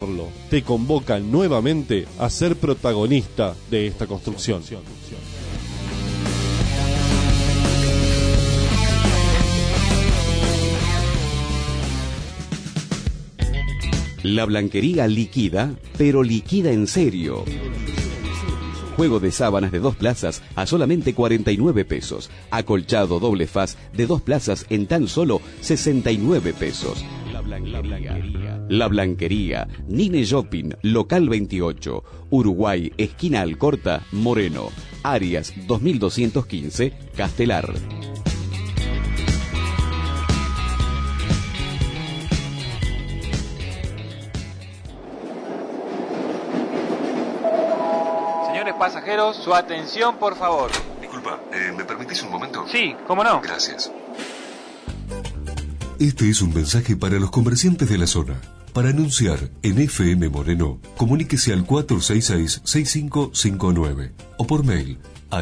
hacerlo, te convocan nuevamente a ser protagonista de esta construcción. La Blanquería liquida, pero liquida en serio. Juego de sábanas de 2 plazas a solamente 49 pesos. Acolchado doble faz de 2 plazas en tan solo 69 pesos. La Blanquería, Nine Shopping, local 28, Uruguay, esquina Alcorta, Moreno, Arias 2215, Castelar. Pasajeros, su atención, por favor. Disculpa, ¿me permitís un momento? Sí, ¿cómo no? Gracias. Este es un mensaje para los comerciantes de la zona. Para anunciar en FM Moreno, comuníquese al 466-6559 o por mail a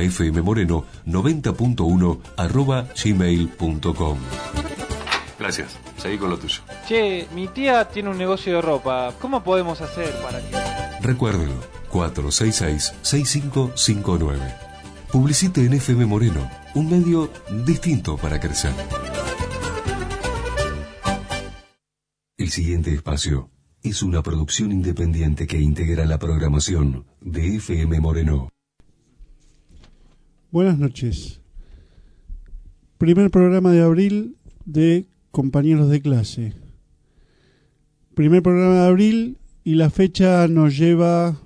fmmoreno90.1@gmail.com. Gracias, seguí con lo tuyo. Che, mi tía tiene un negocio de ropa. ¿Cómo podemos hacer para que...? Recuérdelo. 466-6559. Publicite en FM Moreno, un medio distinto para crecer. El siguiente espacio es una producción independiente que integra la programación de FM Moreno. Buenas noches. Primer programa de abril de Compañeros de Clase. Primer programa de abril y la fecha nos lleva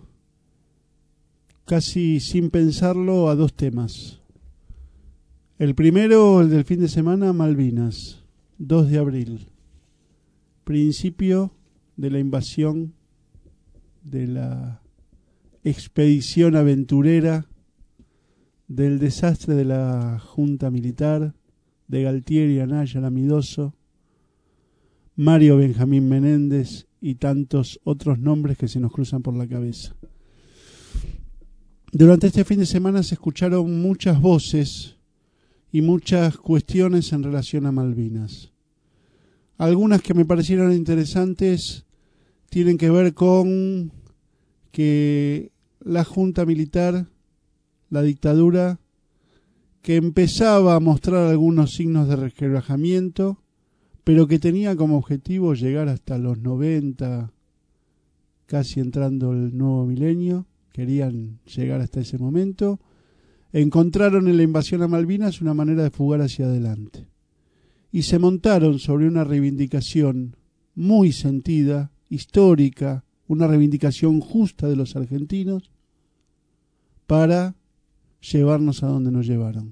casi sin pensarlo a 2 temas. El primero, el del fin de semana, Malvinas, 2 de abril. Principio de la invasión, de la expedición aventurera, del desastre de la Junta Militar, de Galtieri, Anaya, Lamidoso, Mario Benjamín Menéndez y tantos otros nombres que se nos cruzan por la cabeza. Durante este fin de semana se escucharon muchas voces y muchas cuestiones en relación a Malvinas. Algunas que me parecieron interesantes tienen que ver con que la Junta Militar, la dictadura, que empezaba a mostrar algunos signos de resquebrajamiento, pero que tenía como objetivo llegar hasta los 90, casi entrando el nuevo milenio. Querían llegar hasta ese momento. Encontraron en la invasión a Malvinas una manera de fugar hacia adelante. Y se montaron sobre una reivindicación muy sentida, histórica, una reivindicación justa de los argentinos para llevarnos a donde nos llevaron.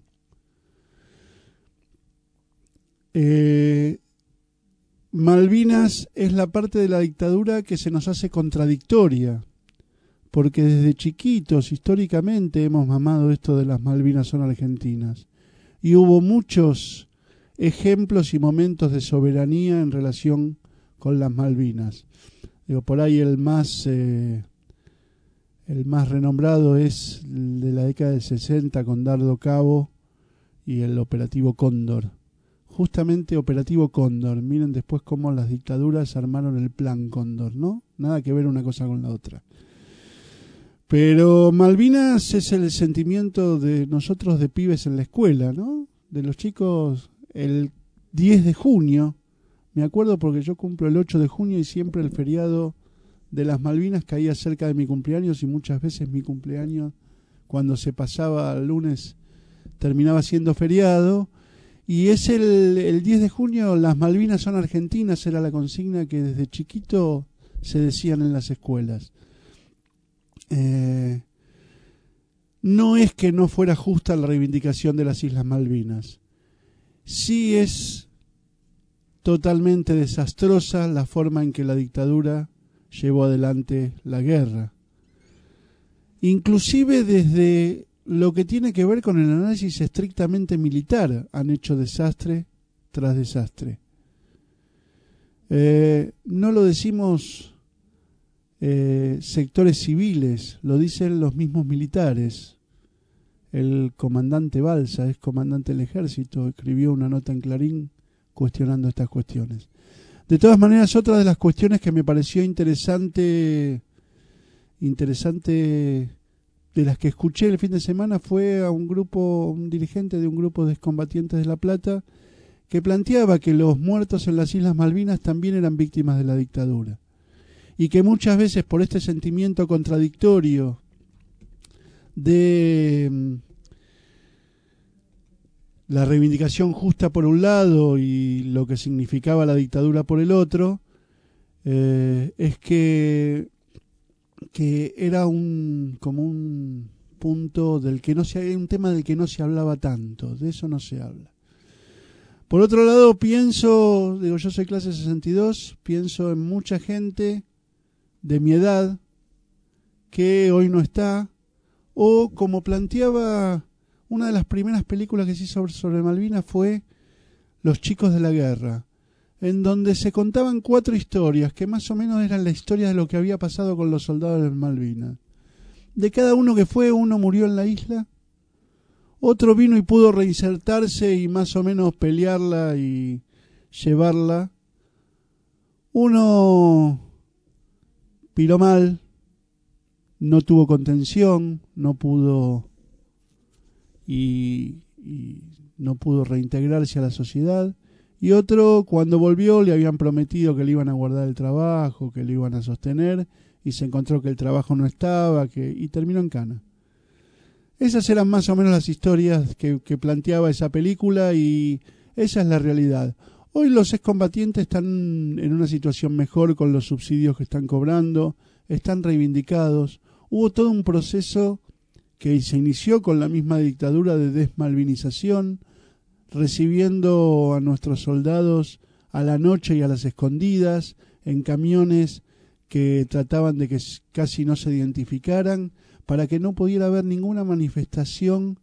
Malvinas es la parte de la dictadura que se nos hace contradictoria, porque desde chiquitos, históricamente, hemos mamado esto de las Malvinas son argentinas. Y hubo muchos ejemplos y momentos de soberanía en relación con las Malvinas. Por ahí el más renombrado es el de la década del 60 con Dardo Cabo y el Operativo Cóndor. Justamente Operativo Cóndor. Miren después cómo las dictaduras armaron el Plan Cóndor, ¿no? Nada que ver una cosa con la otra. Pero Malvinas es el sentimiento de nosotros de pibes en la escuela, ¿no? De los chicos, el 10 de junio, me acuerdo porque yo cumplo el 8 de junio y siempre el feriado de las Malvinas caía cerca de mi cumpleaños y muchas veces mi cumpleaños, cuando se pasaba al lunes, terminaba siendo feriado. Y es el 10 de junio, las Malvinas son argentinas, era la consigna que desde chiquito se decían en las escuelas. No es que no fuera justa la reivindicación de las Islas Malvinas. Sí es totalmente desastrosa la forma en que la dictadura llevó adelante la guerra. Inclusive desde lo que tiene que ver con el análisis estrictamente militar han hecho desastre tras desastre. No lo decimos sectores civiles, lo dicen los mismos militares. El comandante Balsa, es comandante del ejército, escribió una nota en Clarín cuestionando estas cuestiones. De todas maneras, otra de las cuestiones que me pareció interesante de las que escuché el fin de semana fue a un dirigente de un grupo de excombatientes de La Plata, que planteaba que los muertos en las Islas Malvinas también eran víctimas de la dictadura, y que muchas veces por este sentimiento contradictorio de la reivindicación justa por un lado y lo que significaba la dictadura por el otro, es que era como un punto del que un tema del que no se hablaba tanto, de eso no se habla. Por otro lado, yo soy clase 62, pienso en mucha gente de mi edad que hoy no está, o como planteaba una de las primeras películas que se hizo sobre Malvinas fue Los chicos de la guerra, en donde se contaban 4 historias que más o menos eran la historia de lo que había pasado con los soldados de Malvinas. De cada uno que fue, uno murió en la isla, otro vino y pudo reinsertarse y más o menos pelearla y llevarla. Uno piró mal, no tuvo contención, no pudo y no pudo reintegrarse a la sociedad. Y otro, cuando volvió, le habían prometido que le iban a guardar el trabajo, que le iban a sostener, y se encontró que el trabajo no estaba, y terminó en cana. Esas eran más o menos las historias que planteaba esa película, y esa es la realidad. Hoy los excombatientes están en una situación mejor con los subsidios que están cobrando, están reivindicados. Hubo todo un proceso que se inició con la misma dictadura de desmalvinización, recibiendo a nuestros soldados a la noche y a las escondidas en camiones que trataban de que casi no se identificaran, para que no pudiera haber ninguna manifestación,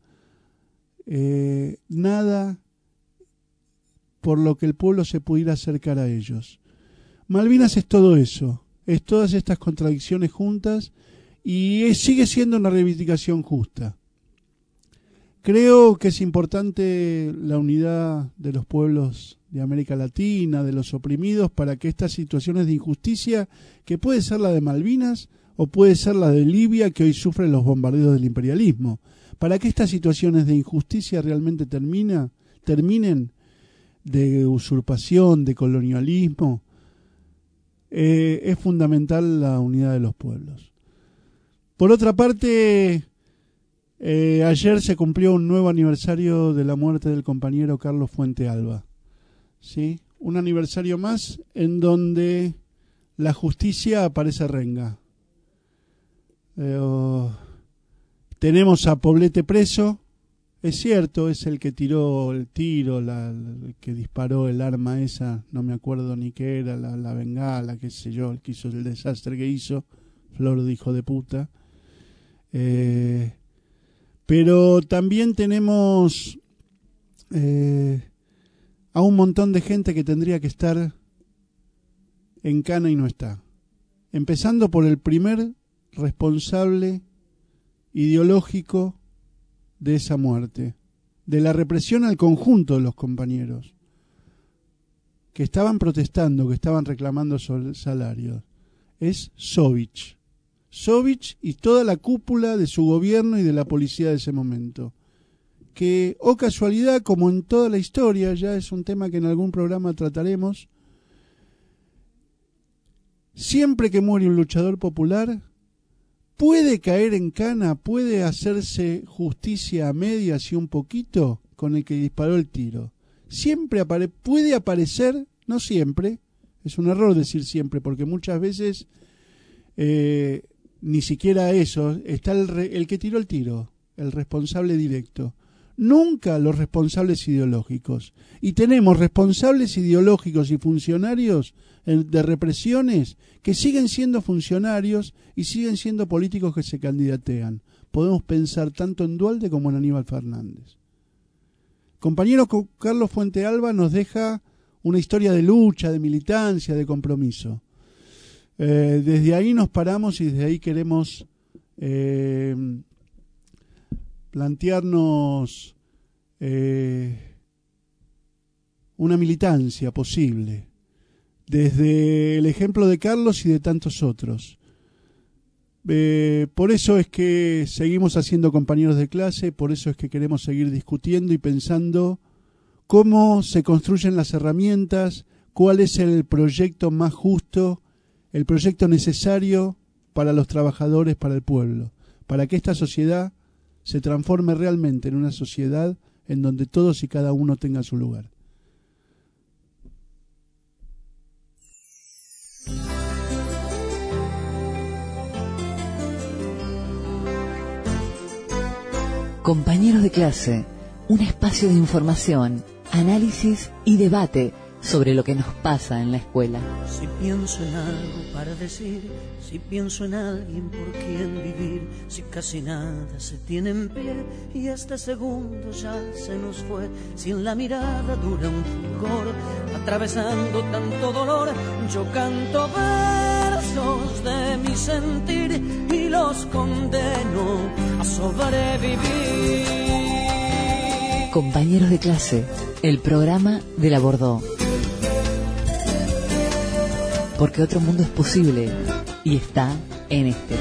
nada por lo que el pueblo se pudiera acercar a ellos. Malvinas es todo eso, es todas estas contradicciones juntas, y sigue siendo una reivindicación justa. Creo que es importante la unidad de los pueblos de América Latina, de los oprimidos, para que estas situaciones de injusticia, que puede ser la de Malvinas o puede ser la de Libia, que hoy sufre los bombardeos del imperialismo, para que estas situaciones de injusticia realmente terminen, de usurpación, de colonialismo, es fundamental la unidad de los pueblos. Por otra parte, ayer se cumplió un nuevo aniversario de la muerte del compañero Carlos Fuente Alba, ¿sí? Un aniversario más en donde la justicia aparece renga. Tenemos a Poblete preso, es cierto, es el que tiró el tiro, el que disparó el arma esa, no me acuerdo ni qué era, la bengala, qué sé yo, el que hizo el desastre que hizo, flor de hijo de puta. Pero también tenemos a un montón de gente que tendría que estar en cana y no está. Empezando por el primer responsable ideológico de esa muerte, de la represión al conjunto de los compañeros que estaban protestando, que estaban reclamando salarios. Es Sovich y toda la cúpula de su gobierno y de la policía de ese momento, que, oh casualidad, como en toda la historia, ya es un tema que en algún programa trataremos, siempre que muere un luchador popular, puede caer en cana, puede hacerse justicia a medias y un poquito con el que disparó el tiro. Siempre puede aparecer, no siempre, es un error decir siempre, porque muchas veces ni siquiera eso, está el que tiró el tiro, el responsable directo. Nunca los responsables ideológicos. Y tenemos responsables ideológicos y funcionarios de represiones que siguen siendo funcionarios y siguen siendo políticos que se candidatean. Podemos pensar tanto en Duhalde como en Aníbal Fernández. Compañero Carlos Fuente Alba nos deja una historia de lucha, de militancia, de compromiso. Desde ahí nos paramos y desde ahí queremos plantearnos una militancia posible. desde el ejemplo de Carlos y de tantos otros. Por eso es que seguimos haciendo compañeros de clase, por eso es que queremos seguir discutiendo y pensando cómo se construyen las herramientas, cuál es el proyecto más justo, el proyecto necesario para los trabajadores, para el pueblo, para que esta sociedad se transforme realmente en una sociedad en donde todos y cada uno tenga su lugar. Compañeros de clase, un espacio de información, análisis y debate sobre lo que nos pasa en la escuela. Si pienso en algo para decir, si pienso en alguien por quien vivir, si casi nada se tiene en pie y este segundo ya se nos fue, si en la mirada dura un fulgor, atravesando tanto dolor, yo canto versos de mi sentir y los condeno a sobrevivir. Compañeros de clase, el programa de la Bordó. Porque otro mundo es posible y está en este.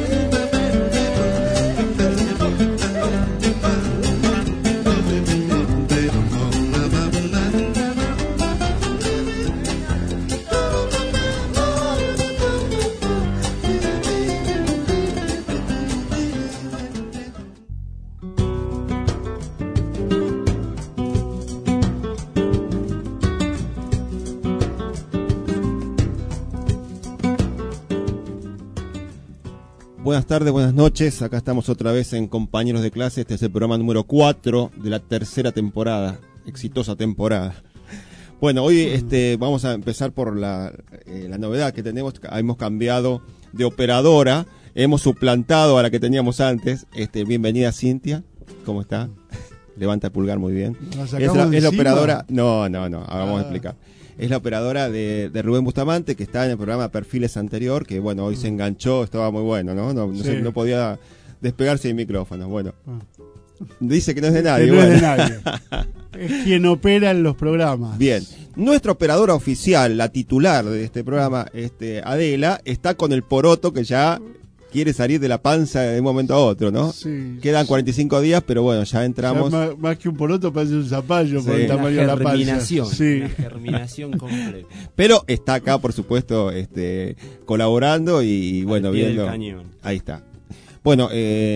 Buenas tardes, buenas noches. Acá estamos otra vez en Compañeros de Clase. Este es el programa número 4 de la tercera temporada, exitosa temporada. Bueno, hoy vamos a empezar por la novedad que tenemos. Hemos cambiado de operadora, hemos suplantado a la que teníamos antes. Bienvenida, Cintia. ¿Cómo está? Levanta el pulgar, muy bien. Es la operadora. No, vamos a explicar. Es la operadora de Rubén Bustamante, que está en el programa Perfiles anterior, que bueno, hoy se enganchó, estaba muy bueno, ¿no? No podía despegarse del micrófono. Bueno, dice que no es de nadie. Que no es de nadie. Es quien opera en los programas. Bien, nuestra operadora oficial, la titular de este programa, Adela, está con el poroto que ya quiere salir de la panza de un momento a otro, ¿no? Sí. Quedan 45 días, pero bueno, ya entramos. Ya más que un poroto parece un zapallo por el tamaño de la panza. Una germinación completa. Pero está acá, por supuesto, colaborando y bueno, viendo. Cañón. Ahí está. Bueno,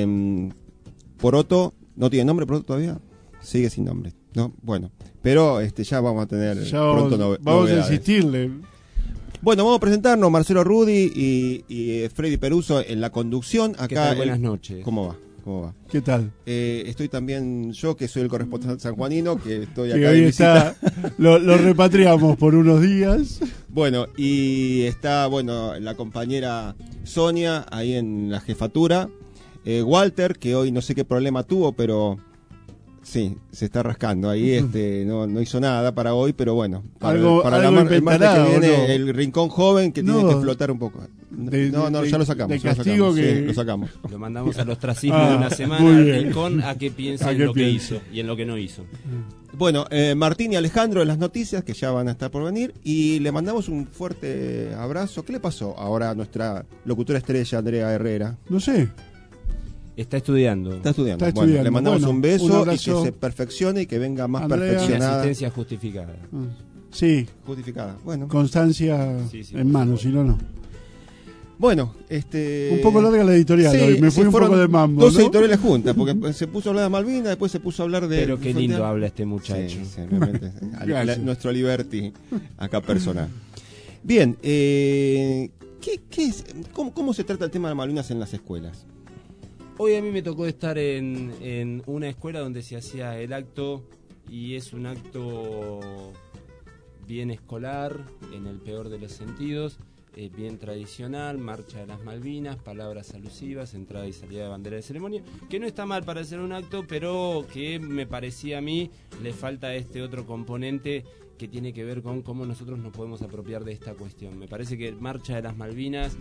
poroto, ¿no tiene nombre poroto todavía? Sigue sin nombre, ¿no? Bueno, pero ya vamos a tener pronto vamos novedades. a insistirle. Bueno, vamos a presentarnos, Marcelo Rudy y Freddy Peruso en la conducción. Acá. ¿Qué tal? Buenas noches. ¿Cómo va? ¿Qué tal? Estoy también yo, que soy el corresponsal sanjuanino, que estoy que acá hoy de visita. Lo repatriamos por unos días. Bueno, y está, la compañera Sonia ahí en la jefatura. Walter, que hoy no sé qué problema tuvo, pero sí, se está rascando ahí, no hizo nada para hoy, pero bueno, para el martes que viene, ¿no? El rincón joven que tiene que flotar un poco. Ya lo sacamos. Lo sacamos. Lo mandamos al ostracismo de una semana al rincón a que piense en lo que hizo y en lo que no hizo. Bueno, Martín y Alejandro de las noticias, que ya van a estar por venir, y le mandamos un fuerte abrazo. ¿Qué le pasó ahora a nuestra locutora estrella, Andrea Herrera? No sé. Está estudiando. Bueno, le mandamos un beso y que se perfeccione y que venga más Andrea, perfeccionada. Asistencia justificada. Sí. Justificada. Bueno. Constancia en mano, si no. Bueno, un poco larga la editorial hoy, me fui un poco de mambo. Dos editoriales juntas, porque se puso a hablar de Malvinas, después se puso a hablar de... Pero qué lindo habla este muchacho. Sí, realmente. Nuestro Liberty, acá personal. Bien, ¿qué es? ¿Cómo se trata el tema de Malvinas en las escuelas? Hoy a mí me tocó estar en una escuela donde se hacía el acto, y es un acto bien escolar, en el peor de los sentidos, bien tradicional, marcha de las Malvinas, palabras alusivas, entrada y salida de bandera de ceremonia, que no está mal para hacer un acto, pero que me parecía a mí le falta este otro componente que tiene que ver con cómo nosotros nos podemos apropiar de esta cuestión. Me parece que marcha de las Malvinas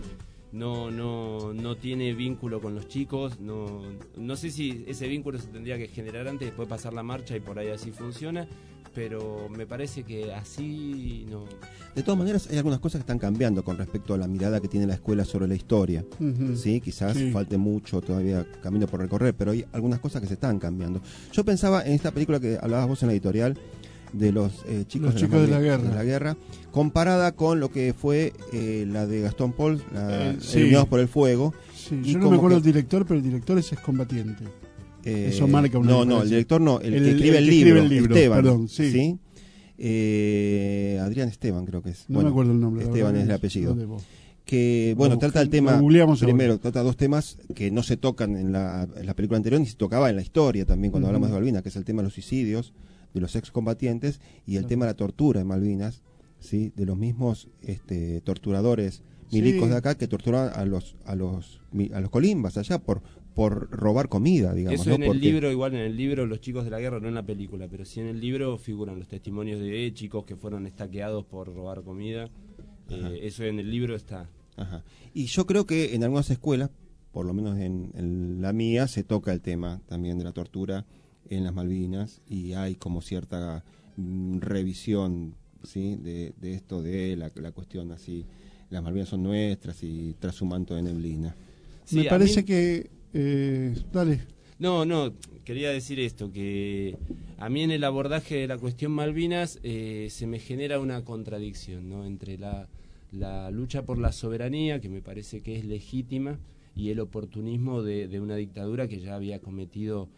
no tiene vínculo con los chicos, no sé si ese vínculo se tendría que generar antes, después pasar la marcha y por ahí así funciona, pero me parece que así no. De todas maneras, hay algunas cosas que están cambiando con respecto a la mirada que tiene la escuela sobre la historia. Sí, quizás falte mucho todavía camino por recorrer, pero hay algunas cosas que se están cambiando. Yo pensaba en esta película que hablabas vos en la editorial, de los chicos de la guerra, comparada con lo que fue la de Gastón Pauls, Eliminados por el Fuego. Sí, yo no me acuerdo del director, pero el director es excombatiente. Eso marca una No, el director no, el que escribe el libro, Esteban, perdón, ¿sí? Adrián Esteban creo que es. No me acuerdo el nombre. Esteban es el apellido. Que, bueno, trata el tema, primero, trata dos temas que no se tocan en la película anterior, ni se tocaba en la historia también cuando hablamos de Malvinas, que es el tema de los suicidios de los excombatientes y el tema de la tortura en Malvinas, ¿sí? De los mismos torturadores milicos de acá que torturaban a los colimbas allá por robar comida, digamos. Eso en el libro, igual en el libro Los chicos de la guerra, no en la película, pero sí en el libro figuran los testimonios de chicos que fueron estaqueados por robar comida. Eso en el libro está. Ajá. Y yo creo que en algunas escuelas, por lo menos en la mía, se toca el tema también de la tortura en las Malvinas y hay como cierta revisión, ¿sí? de esto de la cuestión así, las Malvinas son nuestras y tras su manto de neblina. Sí, me parece que dale. No, quería decir esto, que a mí en el abordaje de la cuestión Malvinas se me genera una contradicción, ¿no? Entre la lucha por la soberanía, que me parece que es legítima, y el oportunismo de una dictadura que ya había cometido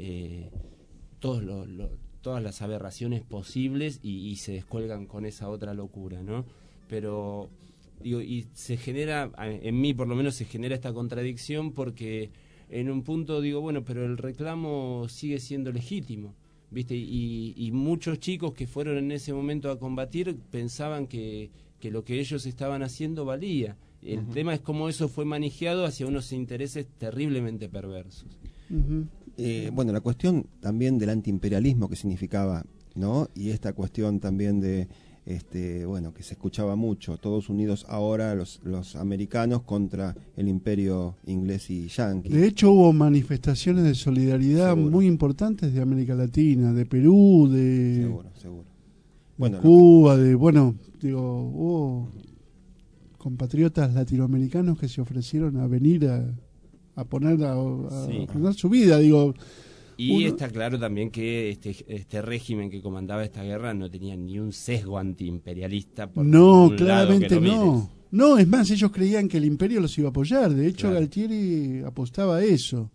todas las aberraciones posibles y se descuelgan con esa otra locura, ¿no? Pero digo, y se genera, en mí por lo menos se genera esta contradicción porque en un punto digo, bueno, pero el reclamo sigue siendo legítimo, ¿viste? Y muchos chicos que fueron en ese momento a combatir pensaban que lo que ellos estaban haciendo valía. El tema es cómo eso fue manejado hacia unos intereses terriblemente perversos. Bueno, la cuestión también del antiimperialismo que significaba, ¿no? Y esta cuestión también de bueno, que se escuchaba mucho, todos unidos ahora los americanos contra el imperio inglés y yanqui. De hecho hubo manifestaciones de solidaridad muy importantes de América Latina, de Perú, de seguro. Bueno, Cuba, hubo compatriotas latinoamericanos que se ofrecieron a venir a poner su vida, Y está claro también que este régimen que comandaba esta guerra no tenía ni un sesgo antiimperialista. No, claramente no. No, es más, ellos creían que el imperio los iba a apoyar. De hecho, claro. Galtieri apostaba a eso.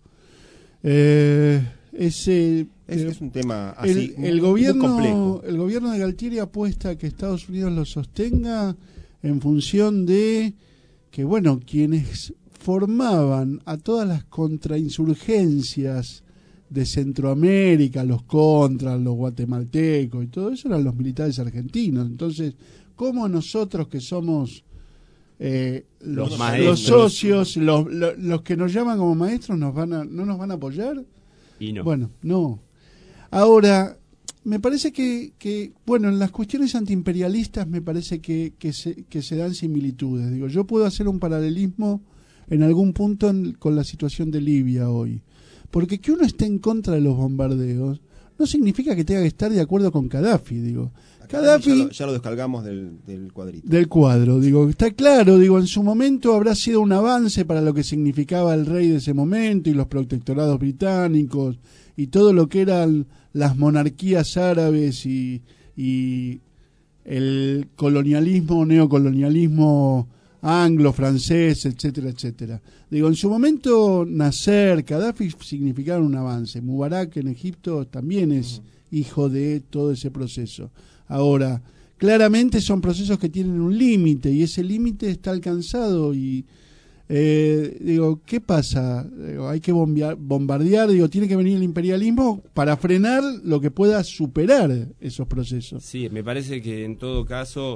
Es un tema así, el gobierno de Galtieri apuesta a que Estados Unidos lo sostenga en función de que, bueno, quienes formaban a todas las contrainsurgencias de Centroamérica, los contras, los guatemaltecos y todo eso eran los militares argentinos. Entonces, ¿cómo nosotros que somos los socios, los que nos llaman como maestros no nos van a apoyar? Y no. Bueno, no. Ahora, me parece que bueno, en las cuestiones antiimperialistas me parece que se dan similitudes. Yo puedo hacer un paralelismo en algún punto con la situación de Libia hoy. Porque que uno esté en contra de los bombardeos no significa que tenga que estar de acuerdo con Gaddafi, Gaddafi ya lo descargamos del cuadrito. Del cuadro, está claro, en su momento habrá sido un avance para lo que significaba el rey de ese momento y los protectorados británicos y todo lo que eran las monarquías árabes y el colonialismo, neocolonialismo anglo, francés, etcétera, etcétera. En su momento Nasser, Gaddafi significaron un avance. Mubarak en Egipto también es hijo de todo ese proceso. Ahora, claramente son procesos que tienen un límite y ese límite está alcanzado y ¿qué pasa? Hay que bombardear, tiene que venir el imperialismo para frenar lo que pueda superar esos procesos. Sí, me parece que en todo caso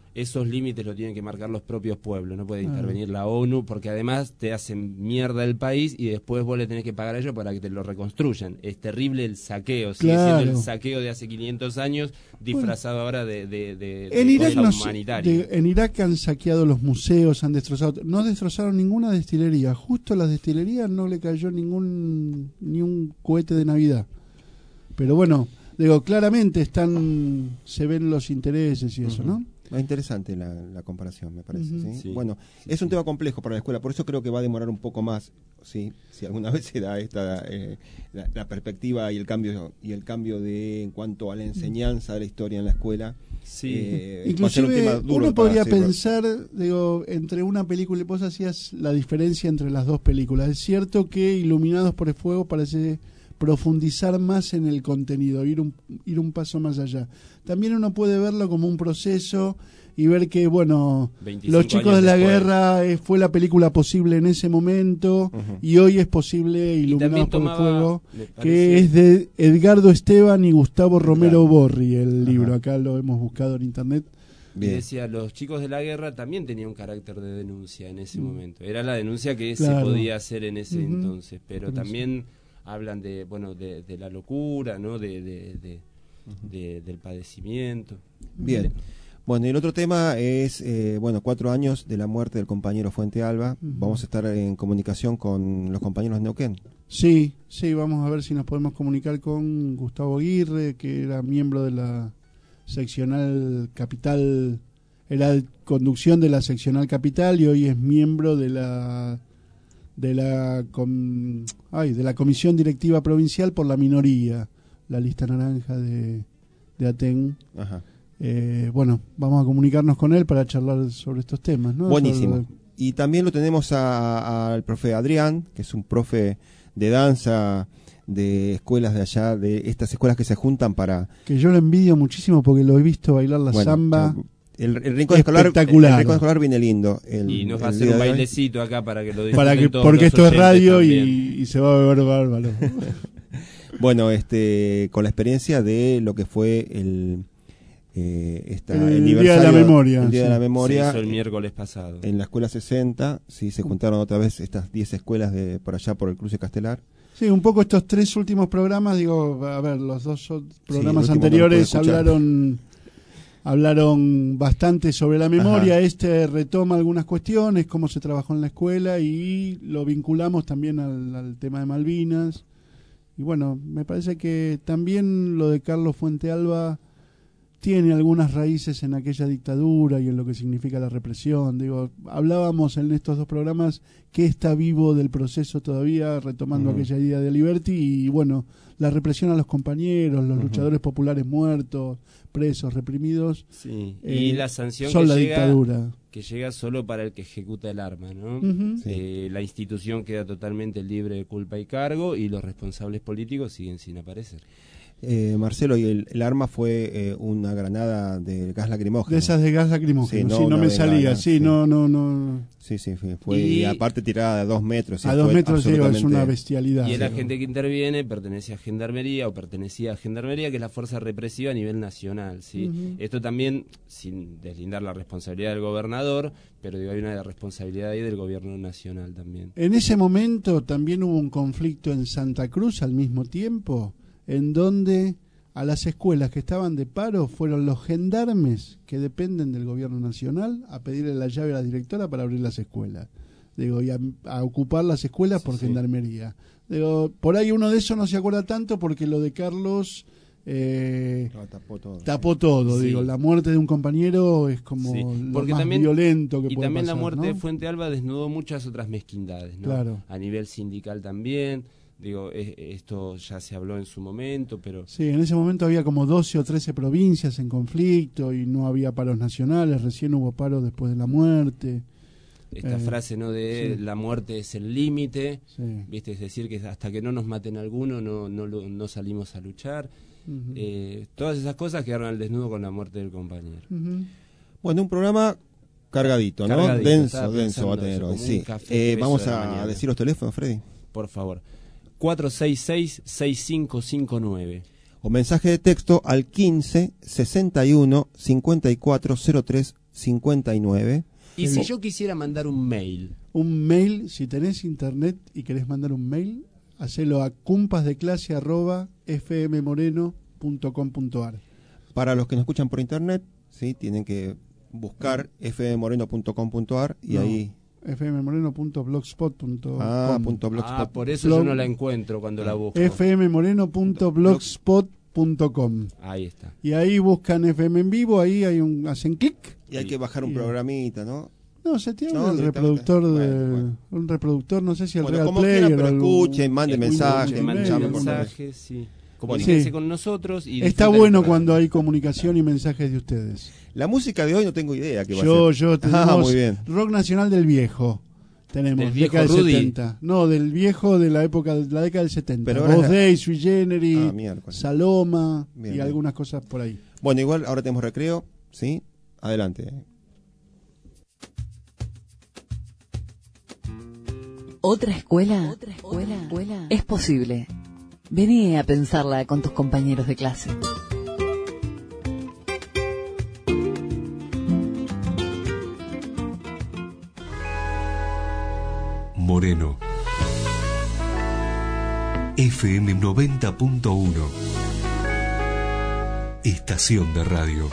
esos límites lo tienen que marcar los propios pueblos, no puede intervenir la ONU, porque además te hacen mierda el país y después vos le tenés que pagar a ellos para que te lo reconstruyan. Es terrible el saqueo, sigue siendo el saqueo de hace 500 años disfrazado ahora de cosa humanitaria. En Irak han saqueado los museos, han destrozado, no destrozaron ninguna destilería, justo a las destilerías no le cayó ni un cohete de Navidad. Pero bueno, digo, claramente se ven los intereses y eso, ¿no? Es interesante la comparación, me parece. ¿sí? Bueno, es un tema complejo para la escuela, por eso creo que va a demorar un poco más, ¿sí? Si alguna vez se da esta la perspectiva y el cambio de en cuanto a la enseñanza de la historia en la escuela. Inclusive uno podría pensar, digo, entre una película, vos hacías la diferencia entre las dos películas. Es cierto que Iluminados por el Fuego parece profundizar más en el contenido, ir un paso más allá. También uno puede verlo como un proceso y ver que, bueno, Los Chicos de la Guerra fue la película posible en ese momento y hoy es posible Iluminados por el Fuego, que es de Edgardo Esteban y Gustavo Romero Borri, el libro. Acá lo hemos buscado en internet. Bien. Y decía, Los Chicos de la Guerra también tenía un carácter de denuncia en ese momento. Era la denuncia que se podía hacer en ese entonces, pero también hablan de la locura, ¿no? Del padecimiento. Bien. Bueno, y el otro tema es 4 años de la muerte del compañero Fuente Alba. Vamos a estar en comunicación con los compañeros de Neuquén. Sí, vamos a ver si nos podemos comunicar con Gustavo Aguirre, que era miembro de la seccional Capital, era conducción de la seccional Capital y hoy es miembro de la Comisión Directiva Provincial por la Minoría, la lista naranja de Aten. Vamos a comunicarnos con él para charlar sobre estos temas, ¿no? Buenísimo. Y también lo tenemos al profe Adrián, que es un profe de danza de escuelas de allá, de estas escuelas que se juntan para... Que yo lo envidio muchísimo porque lo he visto bailar la samba. El rincón escolar viene lindo. Y nos va a hacer un bailecito acá para que lo disfruten todos porque esto es radio y se va a beber bárbaro. Bueno, con la experiencia de lo que fue el Día de la Memoria. El Día de la Memoria. Se hizo el miércoles pasado. En la escuela 60, sí, se juntaron otra vez estas 10 escuelas por allá por el Cruce Castelar. Sí, un poco estos 3 últimos programas, los 2 programas anteriores hablaron bastante sobre la memoria. Retoma algunas cuestiones, cómo se trabajó en la escuela y lo vinculamos también al tema de Malvinas. Y bueno, me parece que también lo de Carlos Fuente Alba tiene algunas raíces en aquella dictadura y en lo que significa la represión. Hablábamos en estos 2 programas que está vivo del proceso todavía, retomando aquella idea de Liberty y bueno, la represión a los compañeros, los luchadores populares muertos, presos, reprimidos. Sí. Y la sanción son la dictadura. Que llega solo para el que ejecuta el arma, ¿no? La institución queda totalmente libre de culpa y cargo y los responsables políticos siguen sin aparecer. Marcelo, y el arma fue una granada de gas lacrimógeno. De esas de gas lacrimógeno, no me salía, no. Sí, fue y aparte tirada a 2 metros. A 2 metros es una bestialidad. Y el agente que interviene pertenece a Gendarmería o pertenecía a Gendarmería, que es la fuerza represiva a nivel nacional, ¿sí? Esto también, sin deslindar la responsabilidad del gobernador, pero hay una responsabilidad ahí del gobierno nacional también. En ese momento también hubo un conflicto en Santa Cruz al mismo tiempo, en donde a las escuelas que estaban de paro fueron los gendarmes que dependen del gobierno nacional a pedirle la llave a la directora para abrir las escuelas. Y a ocupar las escuelas por gendarmería. Por ahí uno de esos no se acuerda tanto porque lo de Carlos tapó todo. La muerte de un compañero es como lo más violento que puede pasar. Y también la muerte de Fuente Alba desnudó muchas otras mezquindades, ¿no? Claro. A nivel sindical también. Esto ya se habló en su momento, pero... Sí, en ese momento había como 12 o 13 provincias en conflicto y no había paros nacionales, recién hubo paros después de la muerte. Esta frase, ¿no? De la muerte es el límite, ¿viste? Es decir, que hasta que no nos maten alguno no salimos a luchar. Todas esas cosas quedaron al desnudo con la muerte del compañero. Bueno, un programa cargadito, ¿no? Denso va a tener hoy, sí. Vamos a decir los teléfonos, Freddy. Por favor. 466-6559. O mensaje de texto al 15 61 54 03 59. Y si yo quisiera mandar un mail. Un mail, si tenés internet y querés mandar un mail, hacelo a compasdeclase@fmmoreno.com.ar. Para los que nos escuchan por internet, ¿sí? Tienen que buscar fmmoreno.com.ar y ahí... fmmoreno.blogspot.com. .blogspot. Por eso yo no la encuentro cuando la busco. fmmoreno.blogspot.com. Ahí está. Y ahí buscan FM en vivo, ahí hacen clic. Y hay que bajar un programita, ¿no? No, se tiene No, el reproductor un reproductor, no sé si el Real como Player quiera, pero algún- escuchen, manden mensajes, Manden por mensajes, sí. Bueno, Comuníquense con nosotros. Y está disfruten bueno del programa. cuando hay comunicación y mensajes de ustedes. la música de hoy no tengo idea qué va a Yo ser. tenemos Muy bien. rock nacional del viejo. Tenemos ¿Del viejo década del Rudy? 70. No, del viejo de la época de la década del 70. Pero ahora Voz Day, Sui Generis, miércoles. Saloma Bien, y bien. algunas cosas por ahí. Bueno, igual ahora tenemos recreo, ¿sí? Adelante. ¿Otra escuela? Es posible. Vení a pensarla con tus compañeros de clase. Moreno. FM 90.1. Estación de radio.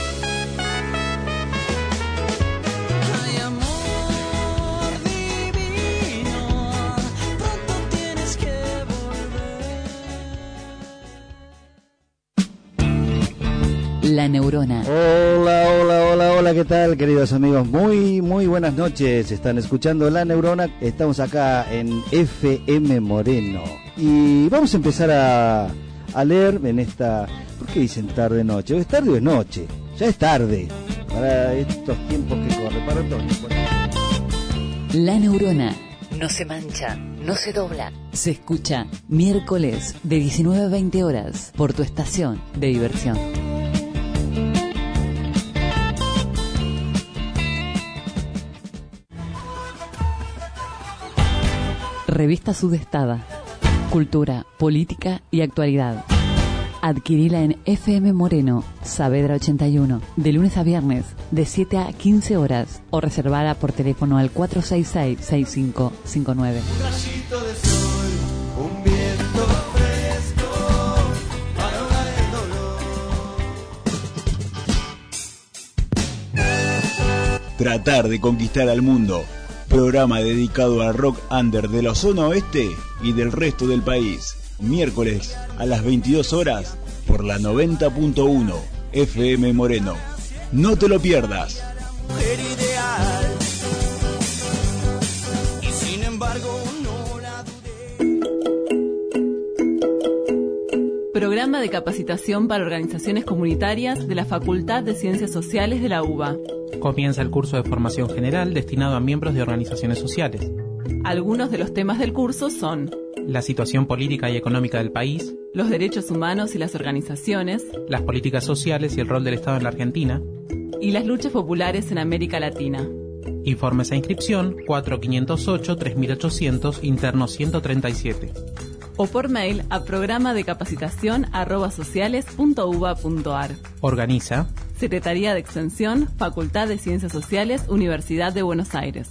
Ay, amor divino, pronto tienes que volver. La neurona. Hola, ¿qué tal, queridos amigos? Muy buenas noches. Están escuchando La Neurona. Estamos acá en FM Moreno. Y vamos a empezar a leer en esta... ¿Por qué dicen tarde-noche? ¿Es tarde o es noche? Ya es tarde. Para estos tiempos que corren, para todos. La neurona. No se mancha, no se dobla. Se escucha miércoles de 19 a 20 horas por tu estación de diversión. Revista Sudestada. Cultura, política y actualidad. Adquirila en FM Moreno, Saavedra 81, de lunes a viernes, de 7 a 15 horas, o reservada por teléfono al 466-6559. Un rayito de sol, un viento fresco, para ahogar el dolor. Tratar de conquistar al mundo. Programa dedicado al rock under de la zona oeste y del resto del país. Miércoles a las 22 horas por la 90.1 FM Moreno. No te lo pierdas. Mujer ideal, y sin embargo no la dudé. Programa de capacitación para organizaciones comunitarias de la Facultad de Ciencias Sociales de la UBA. Comienza el curso de formación general destinado a miembros de organizaciones sociales. Algunos de los temas del curso son: la situación política y económica del país, los derechos humanos y las organizaciones, las políticas sociales y el rol del Estado en la Argentina, y las luchas populares en América Latina. Informes a inscripción 4508-3800, interno 137. O por mail a programadecapacitación@sociales.uba.ar. Organiza Secretaría de Extensión, Facultad de Ciencias Sociales, Universidad de Buenos Aires.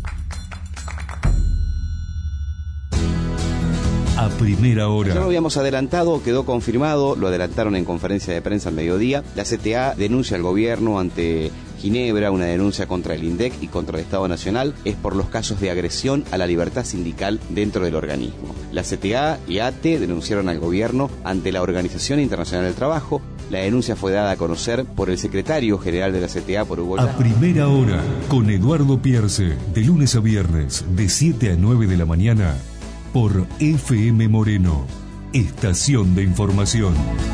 A primera hora. Ya lo habíamos adelantado, quedó confirmado, lo adelantaron en conferencia de prensa al mediodía. La CTA denuncia al gobierno ante Ginebra, una denuncia contra el INDEC y contra el Estado Nacional, es por los casos de agresión a la libertad sindical dentro del organismo. La CTA y ATE denunciaron al gobierno ante la Organización Internacional del Trabajo. La denuncia fue dada a conocer por el secretario general de la CTA por Uruguay. A primera hora, con Eduardo Pierce, de lunes a viernes, de 7 a 9 de la mañana, por FM Moreno, estación de información.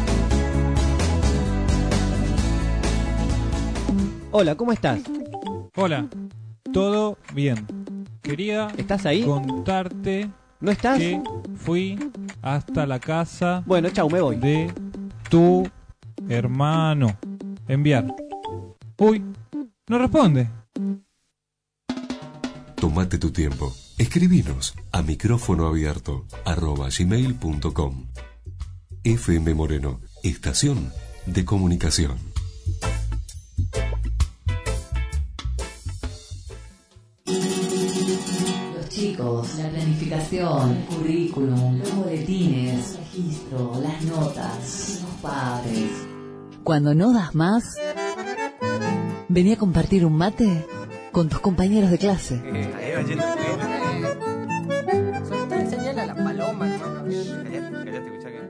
Hola, ¿cómo estás? Hola, todo bien. Quería ¿Estás ahí? contarte ¿No estás? que fui hasta la casa Bueno, chau, me voy. de tu hermano. Enviar. Uy, no responde. Tómate tu tiempo. Escribinos a micrófonoabierto@gmail.com. FM Moreno, estación de comunicación. datos, la planificación, el currículum, los boletines, el registro, las notas, los padres. Cuando no das más, vení a compartir un mate con tus compañeros de clase. Soltá y señala a la paloma, hermano. Callate, escuchá que...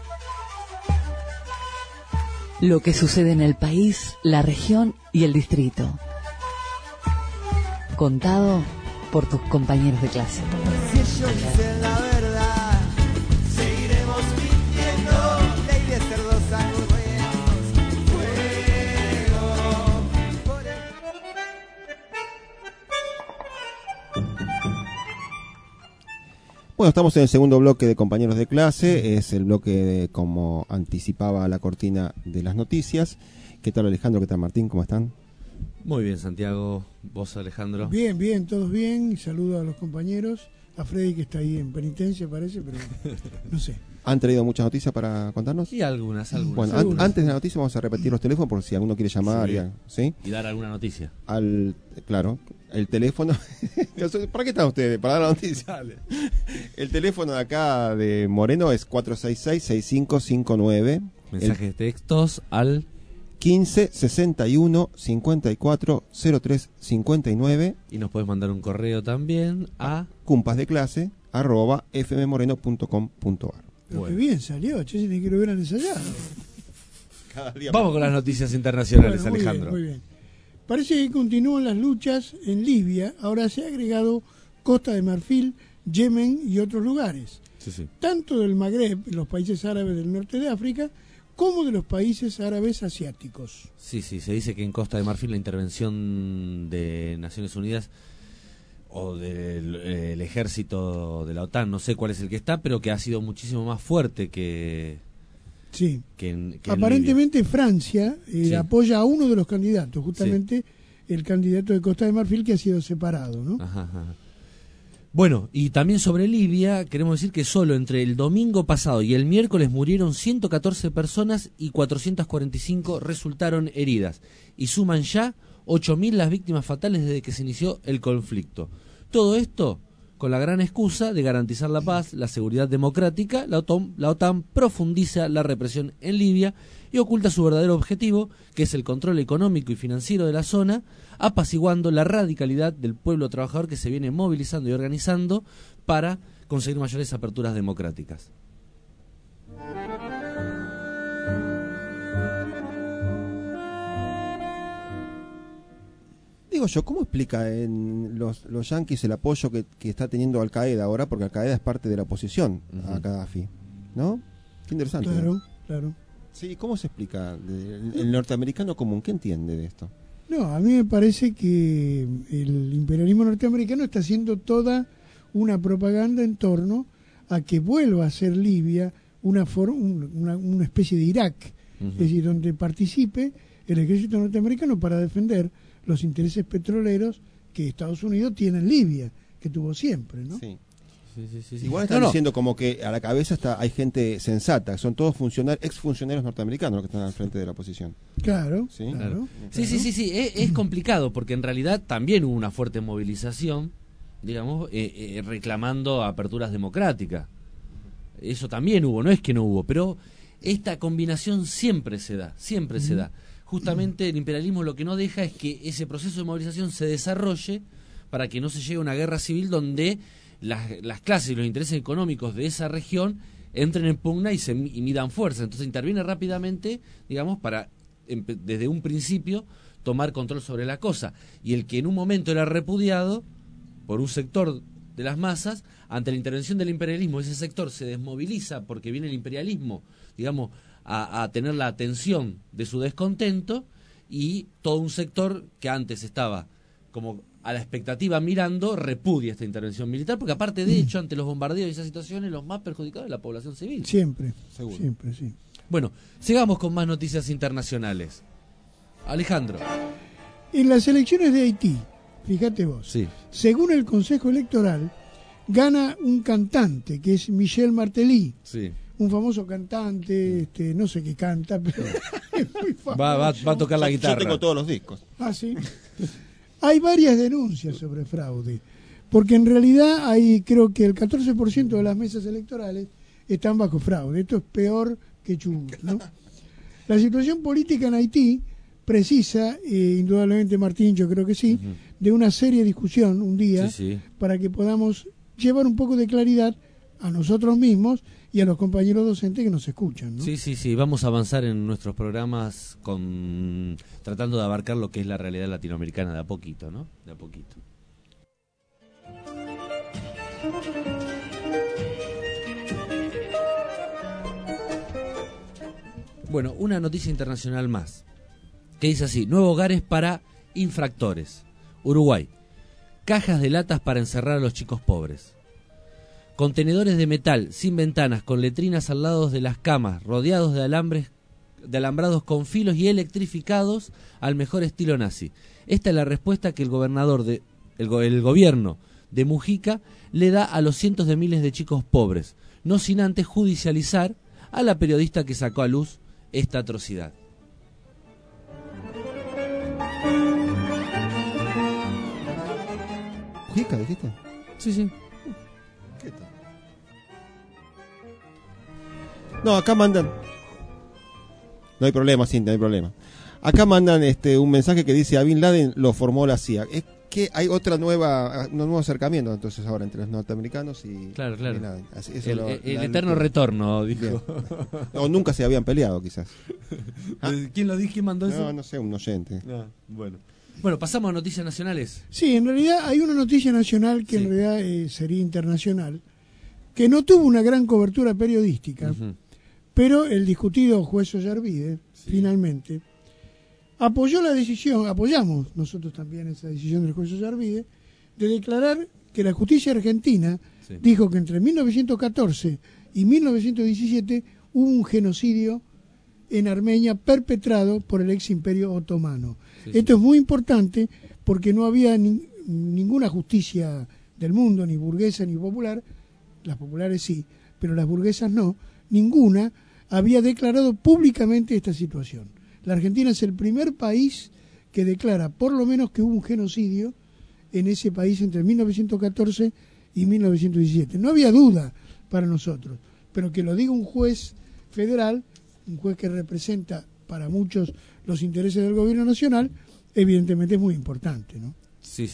Lo que sucede en el país, la región y el distrito. Contado por tus compañeros de clase. Si ellos dicen la verdad, seguiremos mintiendo. Ley de cerdos aburridos, fuego. Bueno, estamos en el segundo bloque de compañeros de clase. Es el bloque, como anticipaba la cortina, de las noticias. ¿Qué tal, Alejandro? ¿Qué tal, Martín? ¿Cómo están? Muy bien, Santiago. ¿Vos, Alejandro? Bien, bien, todos bien. Y saludo a los compañeros. A Freddy, que está ahí en penitencia, parece, pero no sé. ¿Han traído muchas noticias para contarnos? Sí, algunas. Bueno, antes de la noticia vamos a repetir los teléfonos por si alguno quiere llamar. Sí. ¿Sí? Y dar alguna noticia. Claro, el teléfono. ¿Para qué están ustedes? Para dar la noticia. Dale. El teléfono de acá de Moreno es 466-6559. Mensajes de textos al 15 61 54 03 59. Y nos puedes mandar un correo también a cumpasdeclase@fmmoreno.com.ar. Pero qué bien salió, che, si ni que lo hubieran ensayado. Vamos con las noticias internacionales, Bueno, Alejandro. Muy bien. Parece que continúan las luchas en Libia. Ahora se ha agregado Costa de Marfil, Yemen y otros lugares. Sí. Tanto del Magreb, los países árabes del norte de África, como de los países árabes asiáticos. Sí, se dice que en Costa de Marfil la intervención de Naciones Unidas o del ejército de la OTAN, no sé cuál es el que está, pero que ha sido muchísimo más fuerte que... Sí. que aparentemente en Francia apoya a uno de los candidatos, justamente el candidato de Costa de Marfil, que ha sido separado, ¿no? Ajá. Bueno, y también sobre Libia, queremos decir que solo entre el domingo pasado y el miércoles murieron 114 personas y 445 resultaron heridas. Y suman ya 8.000 las víctimas fatales desde que se inició el conflicto. Todo esto con la gran excusa de garantizar la paz, la seguridad democrática. La OTAN profundiza la represión en Libia y oculta su verdadero objetivo, que es el control económico y financiero de la zona, apaciguando la radicalidad del pueblo trabajador que se viene movilizando y organizando para conseguir mayores aperturas democráticas. Digo yo, ¿cómo explica en los yanquis el apoyo que está teniendo Al-Qaeda ahora? Porque Al-Qaeda es parte de la oposición a Gaddafi, ¿no? Qué interesante. Claro. Sí, ¿cómo se explica? El norteamericano común, ¿qué entiende de esto? No, a mí me parece que el imperialismo norteamericano está haciendo toda una propaganda en torno a que vuelva a ser Libia una especie de Irak, es decir, donde participe el ejército norteamericano para defender los intereses petroleros que Estados Unidos tiene en Libia, que tuvo siempre, ¿no? Sí. Igual están diciendo como que a la cabeza hay gente sensata, son todos exfuncionarios norteamericanos los que están al frente de la oposición. Claro. Sí, es complicado porque en realidad también hubo una fuerte movilización, digamos, reclamando aperturas democráticas. Eso también hubo, no es que no hubo, pero esta combinación siempre se da. Justamente el imperialismo lo que no deja es que ese proceso de movilización se desarrolle para que no se llegue a una guerra civil donde las clases y los intereses económicos de esa región entren en pugna y midan fuerza. Entonces interviene rápidamente, digamos, para desde un principio tomar control sobre la cosa. Y el que en un momento era repudiado por un sector de las masas, ante la intervención del imperialismo, ese sector se desmoviliza porque viene el imperialismo, digamos, a tener la atención de su descontento, y todo un sector que antes estaba como a la expectativa mirando, repudia esta intervención militar, porque aparte de hecho, ante los bombardeos y esas situaciones, los más perjudicados es la población civil. Siempre, seguro. Siempre, sí. Bueno, sigamos con más noticias internacionales. Alejandro. En las elecciones de Haití, fíjate vos, según el Consejo Electoral, gana un cantante, que es Michel Martelly. Sí. Un famoso cantante, no sé qué canta, pero es muy famoso. Va a tocar la guitarra. Yo tengo todos los discos. Ah, sí. Hay varias denuncias sobre fraude. porque en realidad hay, creo que el 14% de las mesas electorales están bajo fraude. Esto es peor que Chubut, ¿no? La situación política en Haití precisa, indudablemente Martín, yo creo que sí, de una seria discusión un día, para que podamos llevar un poco de claridad a nosotros mismos y a los compañeros docentes que nos escuchan, ¿no? Sí, vamos a avanzar en nuestros programas tratando de abarcar lo que es la realidad latinoamericana de a poquito, ¿no? De a poquito. Bueno, una noticia internacional más, que dice así: nuevos hogares para infractores. Uruguay, cajas de latas para encerrar a los chicos pobres. Contenedores de metal sin ventanas con letrinas al lado de las camas, rodeados de alambrados con filos y electrificados al mejor estilo nazi. Esta es la respuesta que el gobierno de Mujica le da a los cientos de miles de chicos pobres, no sin antes judicializar a la periodista que sacó a luz esta atrocidad. ¿Mujica dijiste? Sí. ¿Qué tal? No, acá mandan. No hay problema, Cintia, no hay problema. Acá mandan un mensaje que dice: a Bin Laden lo formó la CIA. Es que hay un nuevo acercamiento entonces ahora entre los norteamericanos y claro. Bin Laden. El eterno retorno, dijo. O nunca se habían peleado, quizás. ¿Quién lo dijo? ¿Quién mandó eso? No sé, un oyente. Bueno, pasamos a noticias nacionales. Sí, en realidad hay una noticia nacional que en realidad sería internacional, que no tuvo una gran cobertura periodística, pero el discutido juez Ollarvide, finalmente, apoyamos nosotros también esa decisión del juez Ollarvide, de declarar que la justicia argentina dijo que entre 1914 y 1917 hubo un genocidio en Armenia perpetrado por el ex imperio otomano. Esto es muy importante porque no había ninguna justicia del mundo, ni burguesa ni popular, las populares sí, pero las burguesas no, ninguna había declarado públicamente esta situación. La Argentina es el primer país que declara por lo menos que hubo un genocidio en ese país entre 1914 y 1917. No había duda para nosotros, pero que lo diga un juez federal, un juez que representa para muchos los intereses del gobierno nacional, evidentemente es muy importante, ¿no? Sí.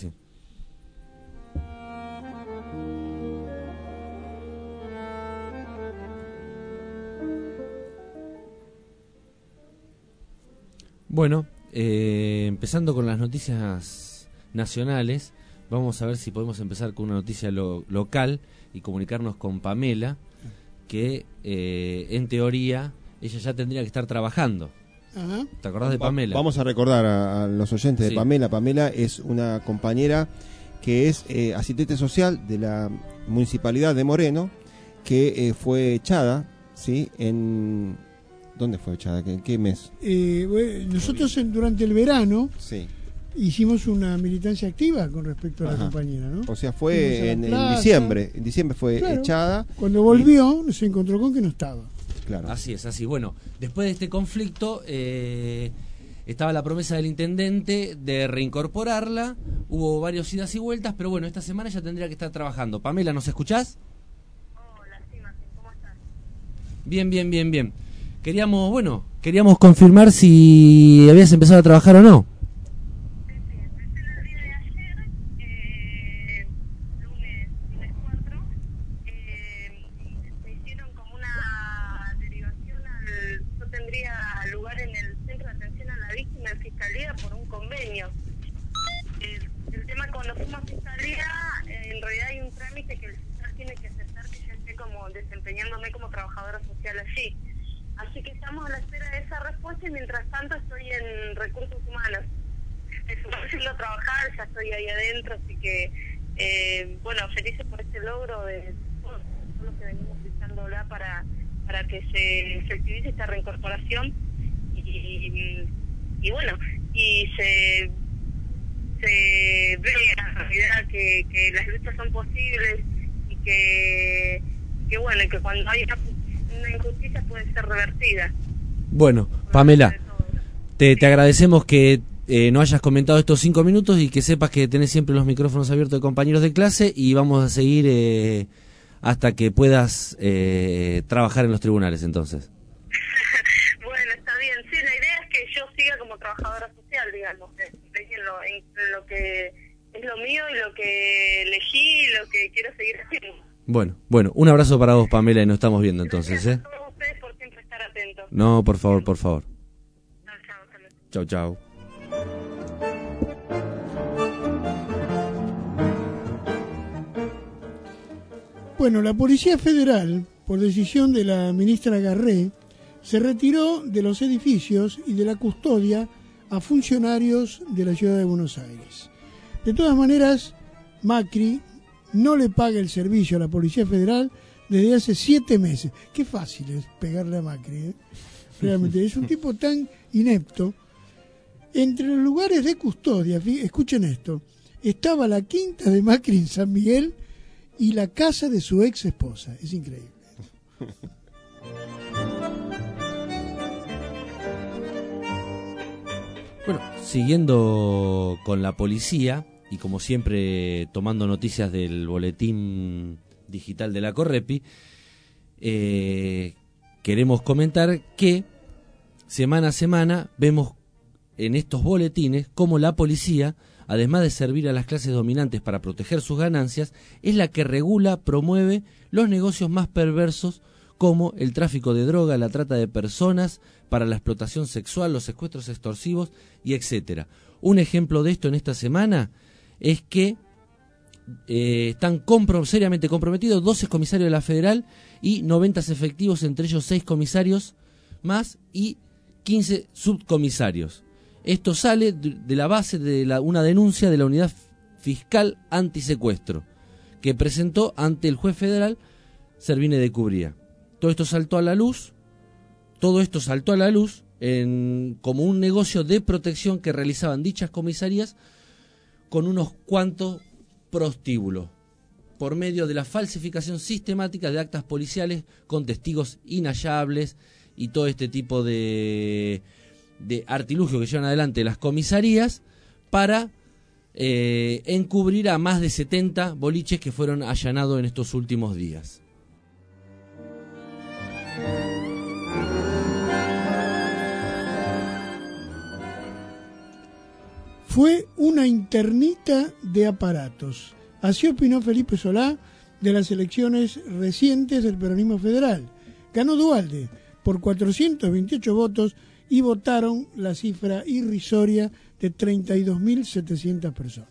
Bueno, empezando con las noticias nacionales, vamos a ver si podemos empezar con una noticia local y comunicarnos con Pamela, que en teoría ella ya tendría que estar trabajando. Ajá. ¿Te acordás de Pamela? Vamos a recordar a los oyentes de Pamela. Pamela es una compañera que es asistente social de la Municipalidad de Moreno, que fue echada, ¿sí? ¿Dónde fue echada? ¿En qué mes? Nosotros durante el verano hicimos una militancia activa con respecto a la compañera, ¿no? O sea, fue en diciembre. En diciembre fue echada. Cuando volvió, se encontró con que no estaba. Claro. Así es. Bueno, después de este conflicto estaba la promesa del intendente de reincorporarla. Hubo varios idas y vueltas, pero bueno, esta semana ya tendría que estar trabajando. Pamela, ¿nos escuchás? Hola, sí, Martín, ¿cómo estás? Bien. Queríamos confirmar si habías empezado a trabajar o no. Sí, empecé el día de ayer, lunes 4, me hicieron como una derivación yo tendría lugar en el Centro de Atención a la Víctima en Fiscalía por un convenio. El tema cuando fuimos a Fiscalía, en realidad hay un trámite que el fiscal tiene que aceptar que yo esté como desempeñándome como trabajadora social allí. Así que estamos a la espera de esa respuesta y mientras tanto estoy en recursos humanos. Es fácil trabajar, ya estoy ahí adentro, así que, felices por este logro de todo lo que venimos luchándola para que se efectivice esta reincorporación y se ve la realidad que las luchas son posibles y que cuando hay una injusticia puede ser revertida. Bueno, Pamela, te agradecemos que no hayas comentado estos 5 minutos y que sepas que tenés siempre los micrófonos abiertos de compañeros de clase y vamos a seguir hasta que puedas trabajar en los tribunales entonces. Bueno, está bien. Sí, la idea es que yo siga como trabajadora social, digamos, en lo que es lo mío y lo que elegí y lo que quiero seguir haciendo. Bueno, un abrazo para vos, Pamela, y nos estamos viendo entonces. Gracias a todos ustedes por siempre estar atentos. No, por favor. Chau. Bueno, la Policía Federal, por decisión de la ministra Garré, se retiró de los edificios y de la custodia a funcionarios de la ciudad de Buenos Aires. De todas maneras, Macri no le paga el servicio a la Policía Federal desde hace 7 meses. Qué fácil es pegarle a Macri, ¿eh? Realmente, es un tipo tan inepto. Entre los lugares de custodia, escuchen esto, estaba la quinta de Macri en San Miguel y la casa de su ex esposa. Es increíble. Bueno, siguiendo con la policía y como siempre tomando noticias del boletín digital de la Correpi, queremos comentar que semana a semana vemos en estos boletines cómo la policía, además de servir a las clases dominantes para proteger sus ganancias, es la que regula, promueve los negocios más perversos como el tráfico de droga, la trata de personas para la explotación sexual, los secuestros extorsivos y etcétera. Un ejemplo de esto en esta semana es que están seriamente comprometidos 12 comisarios de la Federal y 90 efectivos, entre ellos 6 comisarios más y 15 subcomisarios. Esto sale de la base de una denuncia de la Unidad Fiscal Antisecuestro que presentó ante el juez federal Servine de Cubría. Todo esto saltó a la luz como un negocio de protección que realizaban dichas comisarías con unos cuantos prostíbulos por medio de la falsificación sistemática de actas policiales con testigos inhallables y todo este tipo de artilugio que llevan adelante las comisarías para encubrir a más de 70 boliches que fueron allanados en estos últimos días. Fue una internita de aparatos. Así opinó Felipe Solá de las elecciones recientes del peronismo federal. Ganó Duhalde por 428 votos y votaron la cifra irrisoria de 32.700 personas.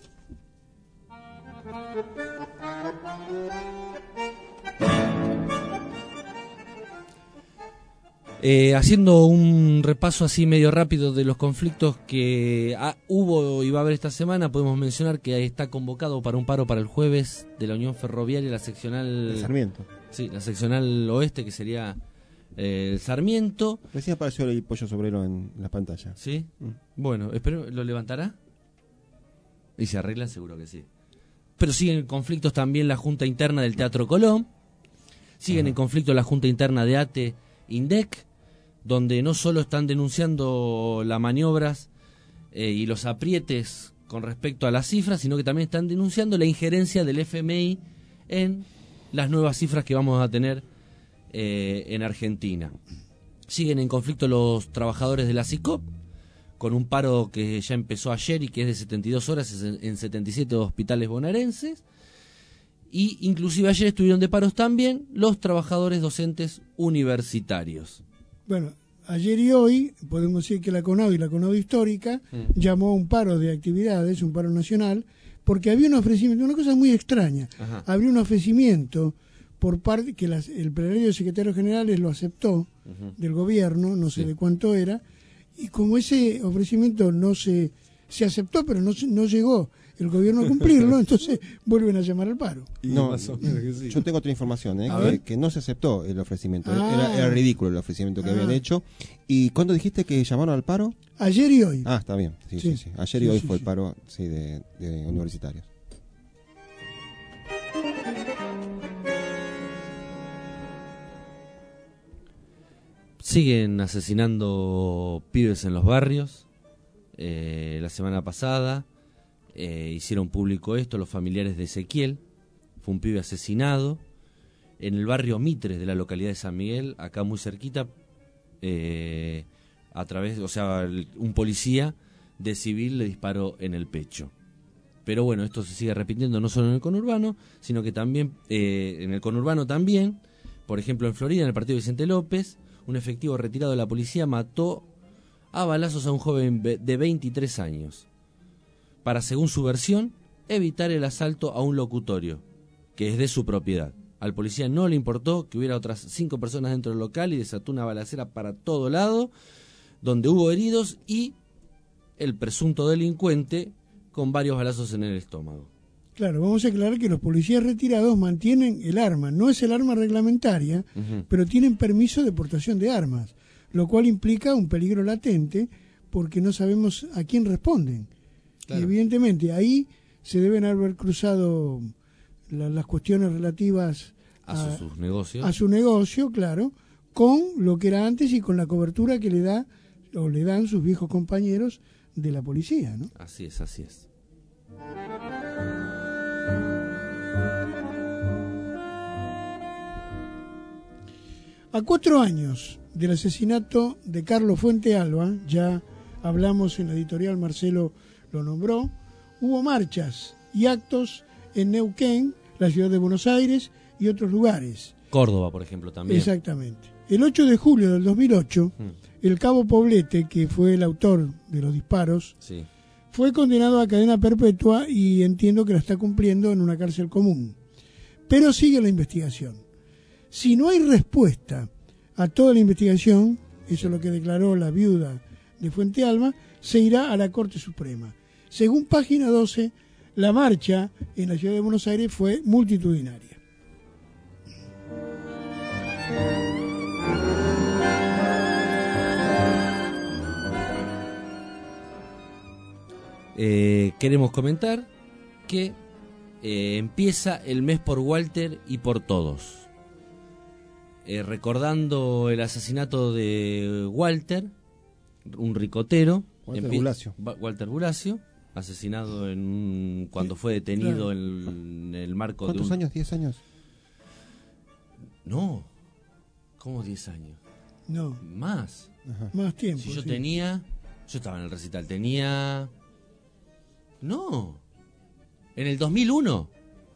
Haciendo un repaso así medio rápido de los conflictos que hubo y va a haber esta semana, podemos mencionar que está convocado para un paro para el jueves de la Unión Ferroviaria, la seccional... El Sarmiento. Sí, la seccional oeste, que sería el Sarmiento. Recién apareció el pollo sobrero en la pantalla. ¿Sí? Bueno, espero, ¿lo levantará? Y se arreglan, seguro que sí. Pero siguen conflictos también la Junta Interna del Teatro Colón, siguen en conflicto la Junta Interna de ATE INDEC, donde no solo están denunciando las maniobras y los aprietes con respecto a las cifras, sino que también están denunciando la injerencia del FMI en las nuevas cifras que vamos a tener en Argentina. Siguen en conflicto los trabajadores de la SICOP, con un paro que ya empezó ayer y que es de 72 horas en 77 hospitales bonaerenses. Y inclusive ayer estuvieron de paros también los trabajadores docentes universitarios. Bueno, ayer y hoy podemos decir que la CONAU y la CONAU histórica llamó a un paro de actividades, un paro nacional, porque había un ofrecimiento, una cosa muy extraña. Ajá. Había un ofrecimiento por parte que el plenario de secretarios generales lo aceptó del gobierno, no sé de cuánto era, y como ese ofrecimiento no se aceptó, pero no llegó el gobierno a cumplirlo, entonces vuelven a llamar al paro. No, yo tengo otra información, que no se aceptó el ofrecimiento. Era ridículo el ofrecimiento que habían hecho. ¿Y cuándo dijiste que llamaron al paro? Ayer y hoy. Ah, está bien. Sí. Ayer y hoy fue el paro de universitarios. Siguen asesinando pibes en los barrios. la semana pasada hicieron público esto, los familiares de Ezequiel. Fue un pibe asesinado en el barrio Mitres de la localidad de San Miguel, acá muy cerquita, a través, o sea, un policía de civil le disparó en el pecho. Pero bueno, esto se sigue repitiendo no solo en el conurbano, sino que también en el conurbano también. Por ejemplo, en Florida, en el partido Vicente López, un efectivo retirado de la policía mató a balazos a un joven de 23 años para, según su versión, evitar el asalto a un locutorio que es de su propiedad. Al policía no le importó que hubiera otras 5 personas dentro del local y desató una balacera para todo lado, donde hubo heridos y el presunto delincuente con varios balazos en el estómago. Claro, vamos a aclarar que los policías retirados mantienen el arma. No es el arma reglamentaria, pero tienen permiso de portación de armas, lo cual implica un peligro latente porque no sabemos a quién responden. Claro. Y evidentemente ahí se deben haber cruzado las cuestiones relativas a sus negocios. A su negocio, claro, con lo que era antes y con la cobertura que le da o le dan sus viejos compañeros de la policía, ¿no? Así es, así es. A 4 años del asesinato de Carlos Fuente Alba, ya hablamos en la editorial, Marcelo lo nombró, hubo marchas y actos en Neuquén, la ciudad de Buenos Aires y otros lugares. Córdoba, por ejemplo, también. Exactamente. El 8 de julio del 2008, el cabo Poblete, que fue el autor de los disparos, fue condenado a cadena perpetua y entiendo que la está cumpliendo en una cárcel común. Pero sigue la investigación. Si no hay respuesta a toda la investigación, eso es lo que declaró la viuda de Fuente Alba, se irá a la Corte Suprema. Según Página 12, la marcha en la ciudad de Buenos Aires fue multitudinaria. Queremos comentar que empieza el mes por Walter y por todos. Recordando el asesinato de Walter, un ricotero, Walter Bulacio, asesinado cuando fue detenido en el marco ¿Cuántos de años? ¿10 años? No, ¿cómo 10 años? No. Más. Ajá. Más tiempo. Si yo estaba en el recital, no, en el 2001.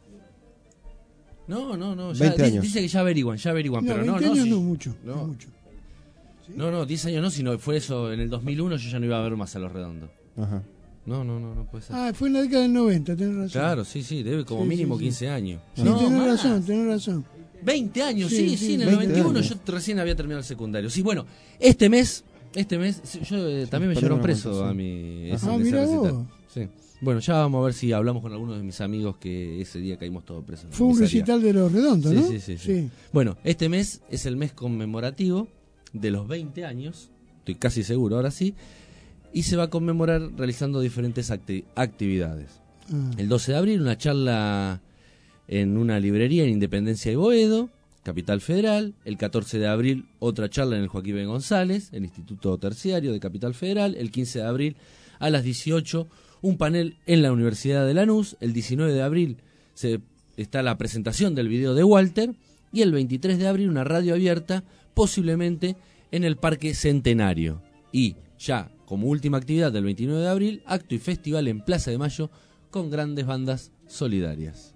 No, ya, 20 años. dice que ya averiguan, pero no. 20 años sí. no mucho. ¿Sí? No, 10 años no, sino fue eso, en el 2001 yo ya no iba a ver más a Los Redondos. Ajá. No puede ser. Ah, fue en la década del 90, tenés razón. Claro, sí, debe como mínimo 15 años. Sí, tenés razón. 20 años, sí, en el 20 91 años. yo recién había terminado el secundario. Sí, bueno, este mes yo también me llevaron preso a mi ese mira recital. vos. Sí. Bueno, ya vamos a ver si hablamos con algunos de mis amigos que ese día caímos todos presos. Fue un recital de Los Redondos, ¿no? Sí. Bueno, este mes es el mes conmemorativo de los 20 años, estoy casi seguro, ahora sí, y se va a conmemorar realizando diferentes actividades. El 12 de abril, una charla en una librería en Independencia y Boedo, Capital Federal. El 14 de abril, otra charla en el Joaquín B. González, el Instituto Terciario de Capital Federal. El 15 de abril, a las 18, un panel en la Universidad de Lanús. El 19 de abril está la presentación del video de Walter. Y el 23 de abril, una radio abierta, posiblemente en el Parque Centenario. Y ya como última actividad del 29 de abril, acto y festival en Plaza de Mayo con grandes bandas solidarias.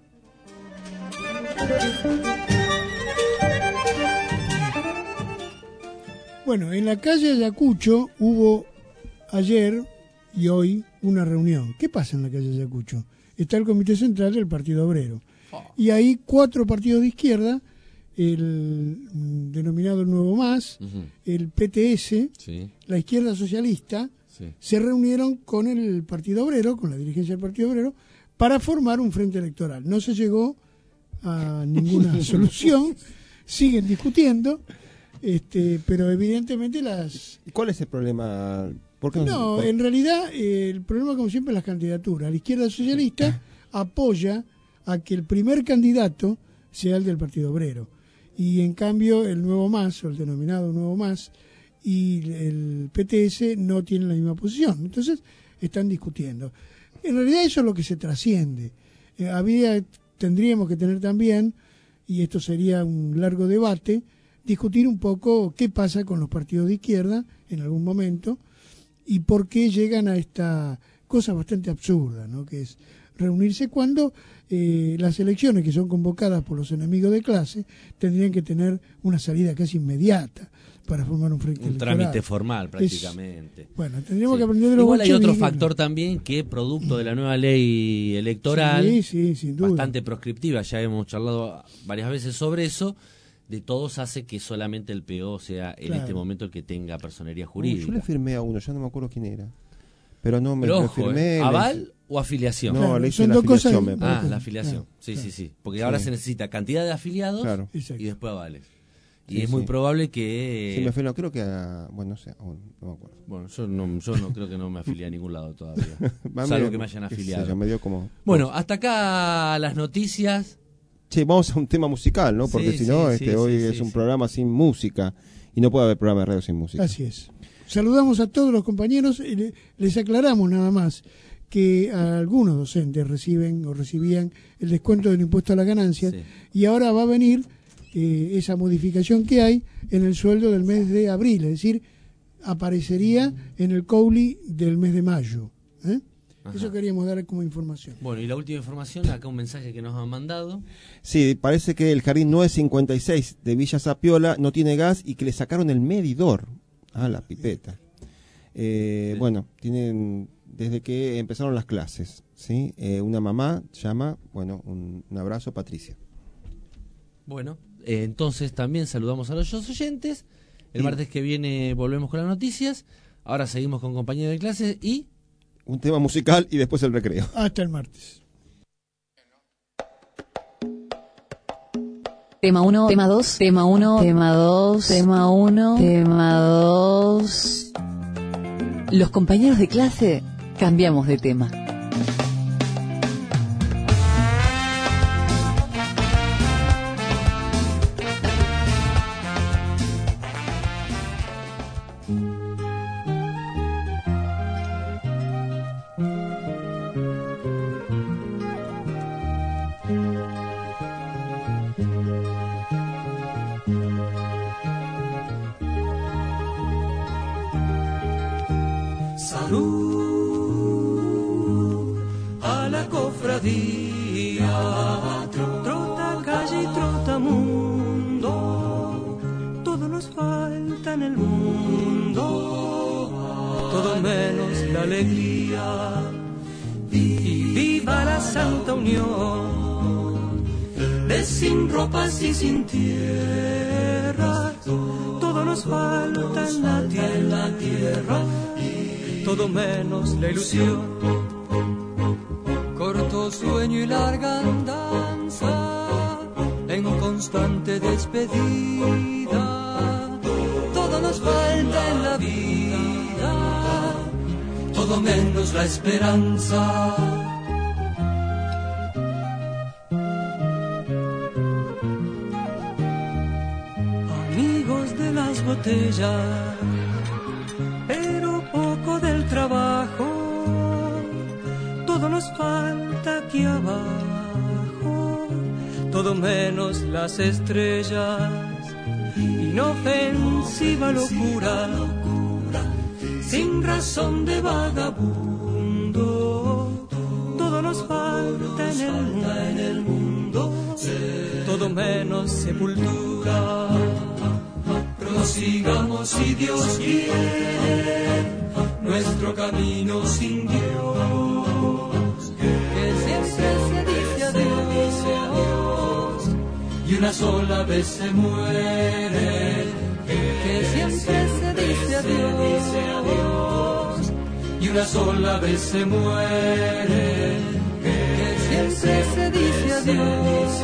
Bueno, en la calle Ayacucho hubo ayer y hoy una reunión. ¿Qué pasa en la calle Ayacucho? Está el Comité Central del Partido Obrero. Y hay 4 partidos de izquierda, el denominado Nuevo Más, el PTS, la Izquierda Socialista, se reunieron con el Partido Obrero, con la dirigencia del Partido Obrero, para formar un frente electoral. No se llegó a ninguna solución, siguen discutiendo, pero evidentemente ¿Cuál es el problema? ¿Por qué no, en realidad el problema, como siempre, es las candidaturas. La Izquierda Socialista apoya a que el primer candidato sea el del Partido Obrero. Y en cambio el Nuevo Más, o el denominado Nuevo Más, y el PTS no tienen la misma posición. Entonces están discutiendo. En realidad eso es lo que se trasciende. Tendríamos que tener también, y esto sería un largo debate, discutir un poco qué pasa con los partidos de izquierda en algún momento y por qué llegan a esta cosa bastante absurda, ¿no? Que es reunirse cuando las elecciones que son convocadas por los enemigos de clase tendrían que tener una salida casi inmediata para formar un frente electoral. Trámite formal prácticamente. Bueno, tendríamos que aprender de los Igual hay otro bolcheviques. factor también que producto de la nueva ley electoral, sin duda, bastante proscriptiva, ya hemos charlado varias veces sobre eso, de todos hace que solamente el PO sea en este momento el que tenga personería jurídica. Yo le firmé a uno, ya no me acuerdo quién era. Pero no me Pero lo ojo, firmé. ¿aval o afiliación? No, claro, le hice la afiliación. La afiliación. Sí. Porque ahora se necesita cantidad de afiliados y después avales. Y es muy probable que... Sí, me afilió, creo que bueno, no sé, no me acuerdo. Bueno, yo no creo que no me afilié a ningún lado todavía. Salvo que me hayan afiliado. Me dio como... Bueno, hasta acá las noticias. Che, vamos a un tema musical, ¿no? Porque si no, hoy es un programa sin música y no puede haber programa de radio sin música. Así es. Saludamos a todos los compañeros. Les aclaramos nada más que algunos docentes reciben o recibían el descuento del impuesto a las ganancias y ahora va a venir esa modificación que hay en el sueldo del mes de abril, es decir, aparecería en el COULI del mes de mayo. Eso queríamos dar como información. Bueno, y la última información, acá un mensaje que nos han mandado. Sí, parece que el jardín 956 de Villa Zapiola no tiene gas y que le sacaron el medidor. La pipeta. Bueno, tienen desde que empezaron las clases, ¿sí? Una mamá llama, bueno, un abrazo, Patricia. Bueno, entonces también saludamos a los oyentes. El martes que viene volvemos con las noticias. Ahora seguimos con compañeros de clase y... un tema musical y después el recreo. Hasta el martes. Tema 1, tema 2, tema 1, tema 2, tema 1, tema 2. Los compañeros de clase cambiamos de tema. Salud a la cofradía, trota calle y trota mundo, todo nos falta en el mundo, todo menos la alegría. Y viva la Santa Unión, de sin ropas y sin tierra, todo nos falta en la tierra, todo menos la ilusión. Corto sueño y larga andanza, en constante despedida, todo nos falta en la vida, todo menos la esperanza. Amigos de las botellas, pero poco del trabajo, todo nos falta aquí abajo, todo menos las estrellas. Inofensiva locura, sin razón de vagabundo, todo nos falta en el mundo, todo menos sepultura. Prosigamos si Dios quiere nuestro camino sin Dios, que siempre se dice adiós y una sola vez se muere, que siempre se dice adiós y una sola vez se muere, que siempre se dice adiós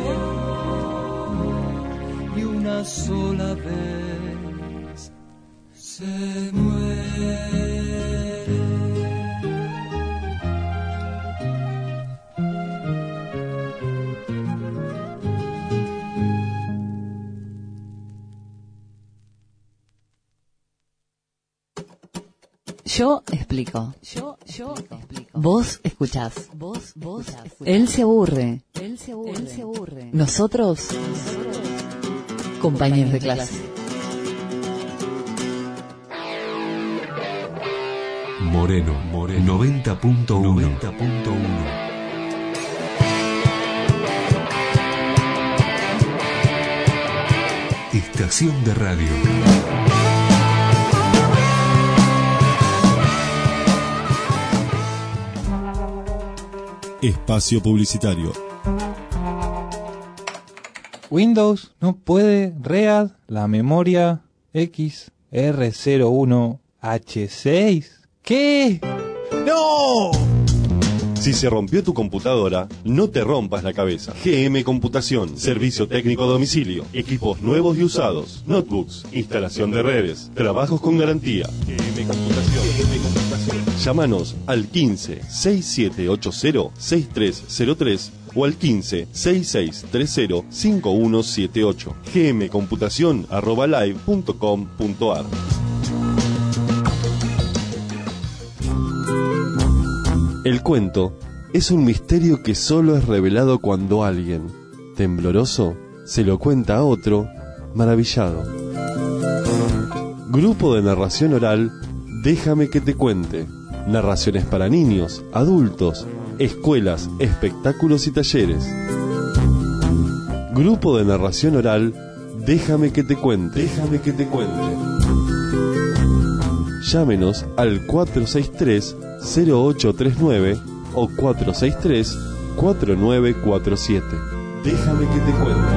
y una sola vez se muere. Yo explico. Vos escuchás. Él se aburre. Nosotros, compañeros de clase. Moreno 90.1. Estación de radio. Espacio publicitario. Windows no puede read la memoria XR01H6. ¿Qué? ¡No! Si se rompió tu computadora, no te rompas la cabeza. GM Computación, servicio técnico a domicilio, equipos nuevos y usados, notebooks, instalación de redes, trabajos con garantía. GM Computación. Llámanos al 15 6780 6303 o al 15 6630 5178. gmcomputacion@live.com.ar. El cuento es un misterio que solo es revelado cuando alguien, tembloroso, se lo cuenta a otro, maravillado. Grupo de narración oral, déjame que te cuente. Narraciones para niños, adultos, escuelas, espectáculos y talleres. Grupo de narración oral, déjame que te cuente. Déjame que te cuente. Llámenos al 463-0839 o 463-4947. Déjame que te cuente.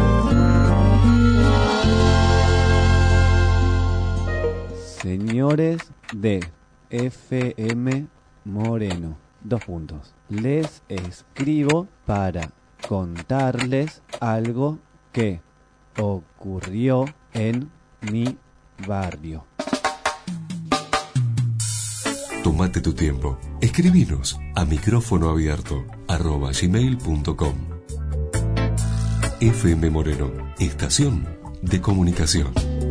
Señores de FM Moreno, les escribo para contarles algo que ocurrió en mi barrio. Tómate tu tiempo. Escribinos a micrófono abierto @gmail.com. FM Moreno, estación de comunicación.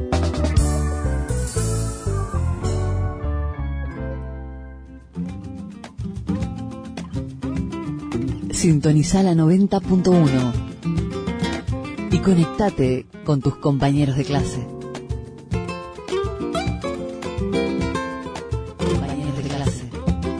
Sintoniza la 90.1 y conectate con tus compañeros de clase. Compañeros de clase.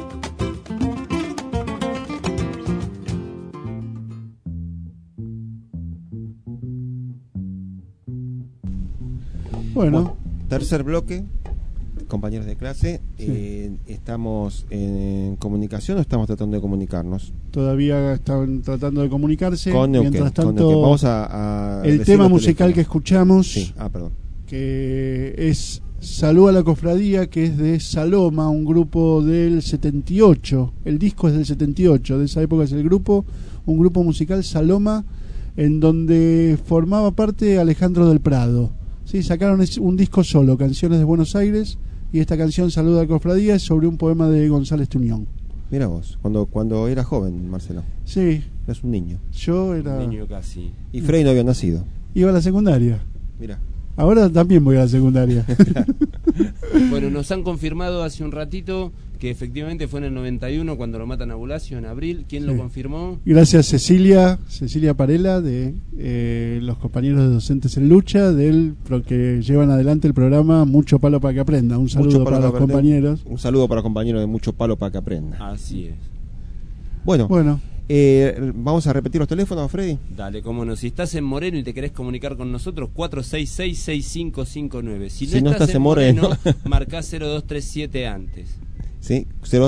Bueno, tercer bloque, compañeros de clase. Sí. ¿Estamos en comunicación o estamos tratando de comunicarnos? Todavía están tratando de comunicarse. Con Neuquén. Mientras tanto, vamos a el tema musical que escuchamos, sí. Perdón. Que es Salud a la Cofradía, que es de Saloma, un grupo del 78. El disco es del 78, de esa época es el grupo, un grupo musical Saloma, en donde formaba parte Alejandro del Prado. Sí, sacaron un disco solo, Canciones de Buenos Aires, y esta canción Salud a la Cofradía es sobre un poema de González Tuñón. Mira vos, cuando era joven, Marcelo. Sí. Eras un niño. Yo era... Un niño casi. Y Frey no había nacido. Iba a la secundaria. Mira. Ahora también voy a la secundaria. Bueno, nos han confirmado hace un ratito que efectivamente fue en el 91 cuando lo matan a Bulacio, en abril. ¿Quién lo confirmó? Gracias Cecilia Parela, de los compañeros de Docentes en Lucha, que llevan adelante el programa Mucho Palo para que Aprenda. Un saludo para los compañeros. Un saludo para los compañeros de Mucho Palo para que Aprenda. Así es. Bueno. Vamos a repetir los teléfonos, Freddy. Dale, cómo no. Si estás en Moreno y te querés comunicar con nosotros, 466-6559. Si no estás en Moreno, marcá 0237 antes. Sí,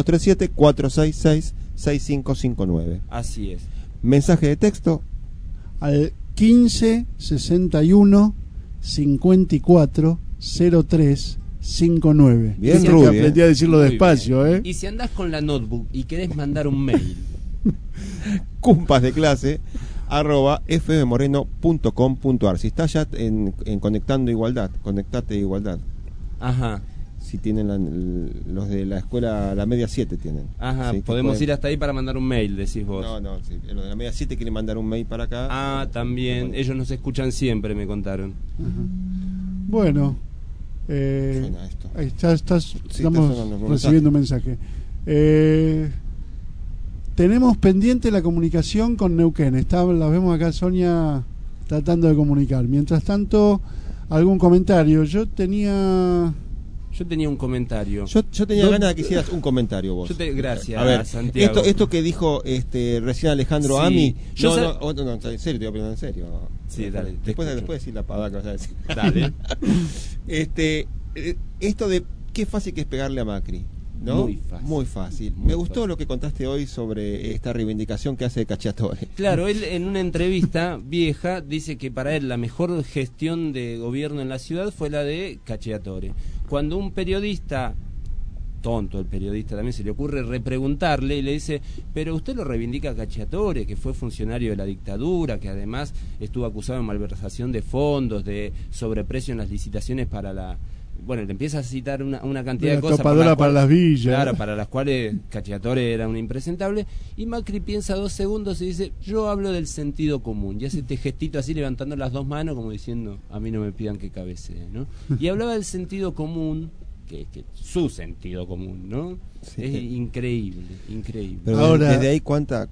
0237-466-6559. Así es. Mensaje de texto al 15 61 54 03 59. Bien, Rudy. Aprendí a decirlo despacio, Y si andás con la notebook y querés mandar un mail, cumpas de clase @fmmoreno.com.ar. Si estás ya en Conectando Igualdad, Conectate Igualdad. Ajá. Si tienen los de la escuela, la media 7 tienen. Ajá, ¿sí? Podemos ir hasta ahí para mandar un mail, decís vos. No, sí, los de la media 7 quieren mandar un mail para acá. Ah, también, ellos nos escuchan siempre, me contaron. Bueno, Suena esto. Ahí estás Sí, estamos está sonando, recibiendo un mensaje. Tenemos pendiente la comunicación con Neuquén. La vemos acá, Sonia, tratando de comunicar. Mientras tanto, algún comentario. Yo tenía un comentario. Yo tenía ganas de que hicieras un comentario vos. Gracias, a ver, Santiago. Esto que dijo recién Alejandro Sí. Ami. Yo No, en serio, te voy a preguntar en serio. Sí, dale. Después decir la pavada que vas a decir. Dale. Esto de qué fácil que es pegarle a Macri, ¿no? Muy fácil. Me gustó lo que contaste hoy sobre esta reivindicación que hace de Cacciatore. Claro, él en una entrevista vieja dice que para él la mejor gestión de gobierno en la ciudad fue la de Cacciatore. Cuando un periodista, tonto el periodista también, se le ocurre repreguntarle y le dice, pero usted lo reivindica a Cacciatore, que fue funcionario de la dictadura, que además estuvo acusado de malversación de fondos, de sobreprecio en las licitaciones para la... Bueno, le empieza a citar una cantidad de cosas topadora para las villas. Claro, para las cuales Cacciatore era un impresentable. Y Macri piensa 2 segundos y dice, yo hablo del sentido común. Y hace este gestito así levantando las 2 manos como diciendo, a mí no me pidan que cabecee, ¿no? Y hablaba del sentido común, que su sentido común, ¿no? Sí. Es increíble. Pero ahora, desde ahí cuánta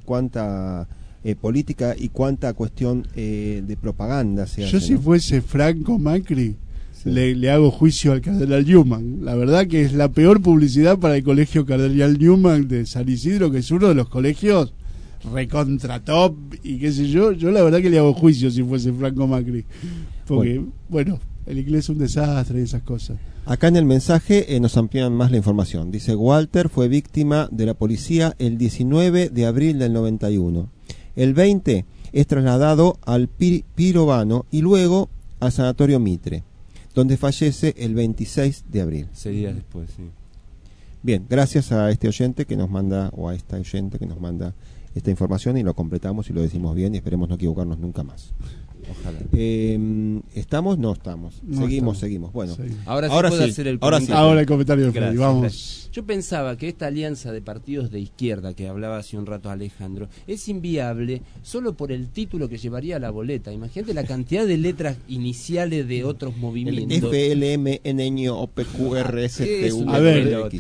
política y cuánta cuestión de propaganda se hace. Yo si fuese Franco Macri, le hago juicio al Cardenal Newman. La verdad que es la peor publicidad para el colegio Cardenal Newman de San Isidro, que es uno de los colegios recontra top y qué sé yo. Yo la verdad que le hago juicio si fuese Franco Macri, porque bueno, el inglés es un desastre y esas cosas. Acá en el mensaje nos amplían más la información. Dice, Walter fue víctima de la policía el 19 de abril del 91. El 20 es trasladado al Pirovano y luego al Sanatorio Mitre, donde fallece el 26 de abril. 6 días después, sí. Bien, gracias a este oyente que nos manda, o a esta oyente que nos manda esta información, y lo completamos y lo decimos bien y esperemos no equivocarnos nunca más. Ojalá. ¿Estamos? No estamos. No seguimos. estamos. Bueno, Ahora sí, hacer el comentario. Ahora el comentario de Freddy, Gracias, vamos. gracias. Yo pensaba que esta alianza de partidos de izquierda que hablaba hace un rato Alejandro es inviable solo por el título que llevaría a la boleta. Imagínate la cantidad de letras iniciales de otros movimientos. FLMNOPQRSTU. A ver,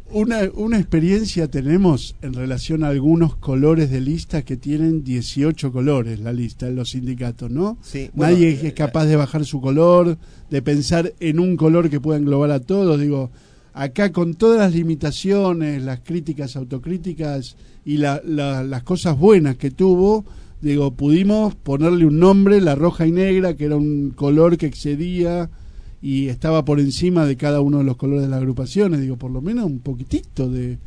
una experiencia tenemos en relación a algunos colores de lista que tienen 18 colores la lista en los sindicatos, ¿no? Sí, bueno, Nadie es capaz de bajar su color, de pensar en un color que pueda englobar a todos. Digo, acá con todas las limitaciones, las críticas, autocríticas y las cosas buenas que tuvo, digo, pudimos ponerle un nombre, la roja y negra, que era un color que excedía y estaba por encima de cada uno de los colores de las agrupaciones. Digo, por lo menos un poquitito de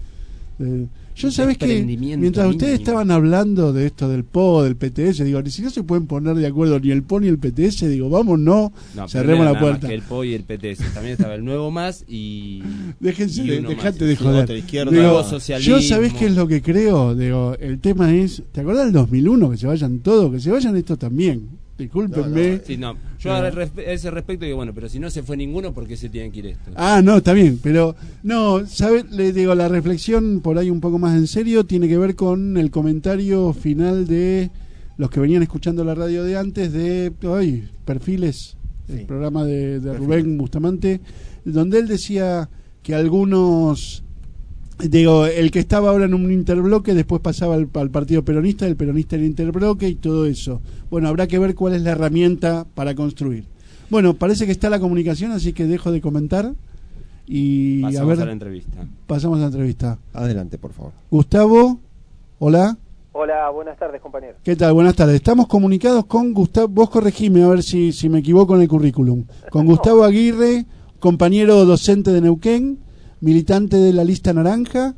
yo sabés que mientras ustedes estaban hablando de esto del PO, del PTS, digo, si no se pueden poner de acuerdo ni el PO ni el PTS, digo, vamos, no cerremos la puerta. Que el PO y el PTS, también estaba el Nuevo Más y déjense, y dejate de joder. Digo, yo sabés qué es lo que creo, digo, el tema es, ¿te acordás del 2001? Que se vayan todos, que se vayan estos también. Discúlpenme. Yo a ese respecto digo, bueno, pero si no se fue ninguno, ¿por qué se tienen que ir estos? No, está bien, pero no, ¿sabes? Le digo, la reflexión por ahí un poco más en serio tiene que ver con el comentario final de los que venían escuchando la radio de antes de Perfiles, el programa de Rubén Bustamante, donde él decía que algunos, digo, el que estaba ahora en un interbloque después pasaba al partido peronista, el peronista en interbloque y todo eso. Bueno, habrá que ver cuál es la herramienta para construir. Bueno, parece que está la comunicación, así que dejo de comentar y pasamos a la entrevista. Pasamos a la entrevista. Adelante, por favor. Gustavo, hola. Hola, buenas tardes, compañero. ¿Qué tal? Buenas tardes. Estamos comunicados con Gustavo, vos corregime a ver si me equivoco en el currículum. Con Gustavo Aguirre, compañero docente de Neuquén, militante de la lista naranja,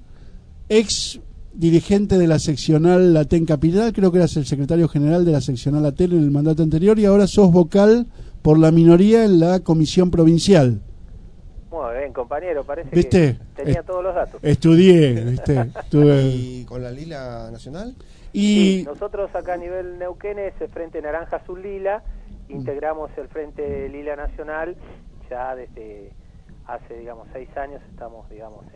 ex dirigente de la seccional Aten Capital, creo que eras el secretario general de la seccional Aten en el mandato anterior y ahora sos vocal por la minoría en la comisión provincial. Muy bien, compañero, parece ¿Viste? que tenía todos los datos. Estudié, ¿viste? ¿Y con la Lila Nacional? Sí, nosotros acá a nivel neuquense, Frente Naranja Azul Lila, integramos el Frente Lila Nacional ya desde hace, 6 años estamos,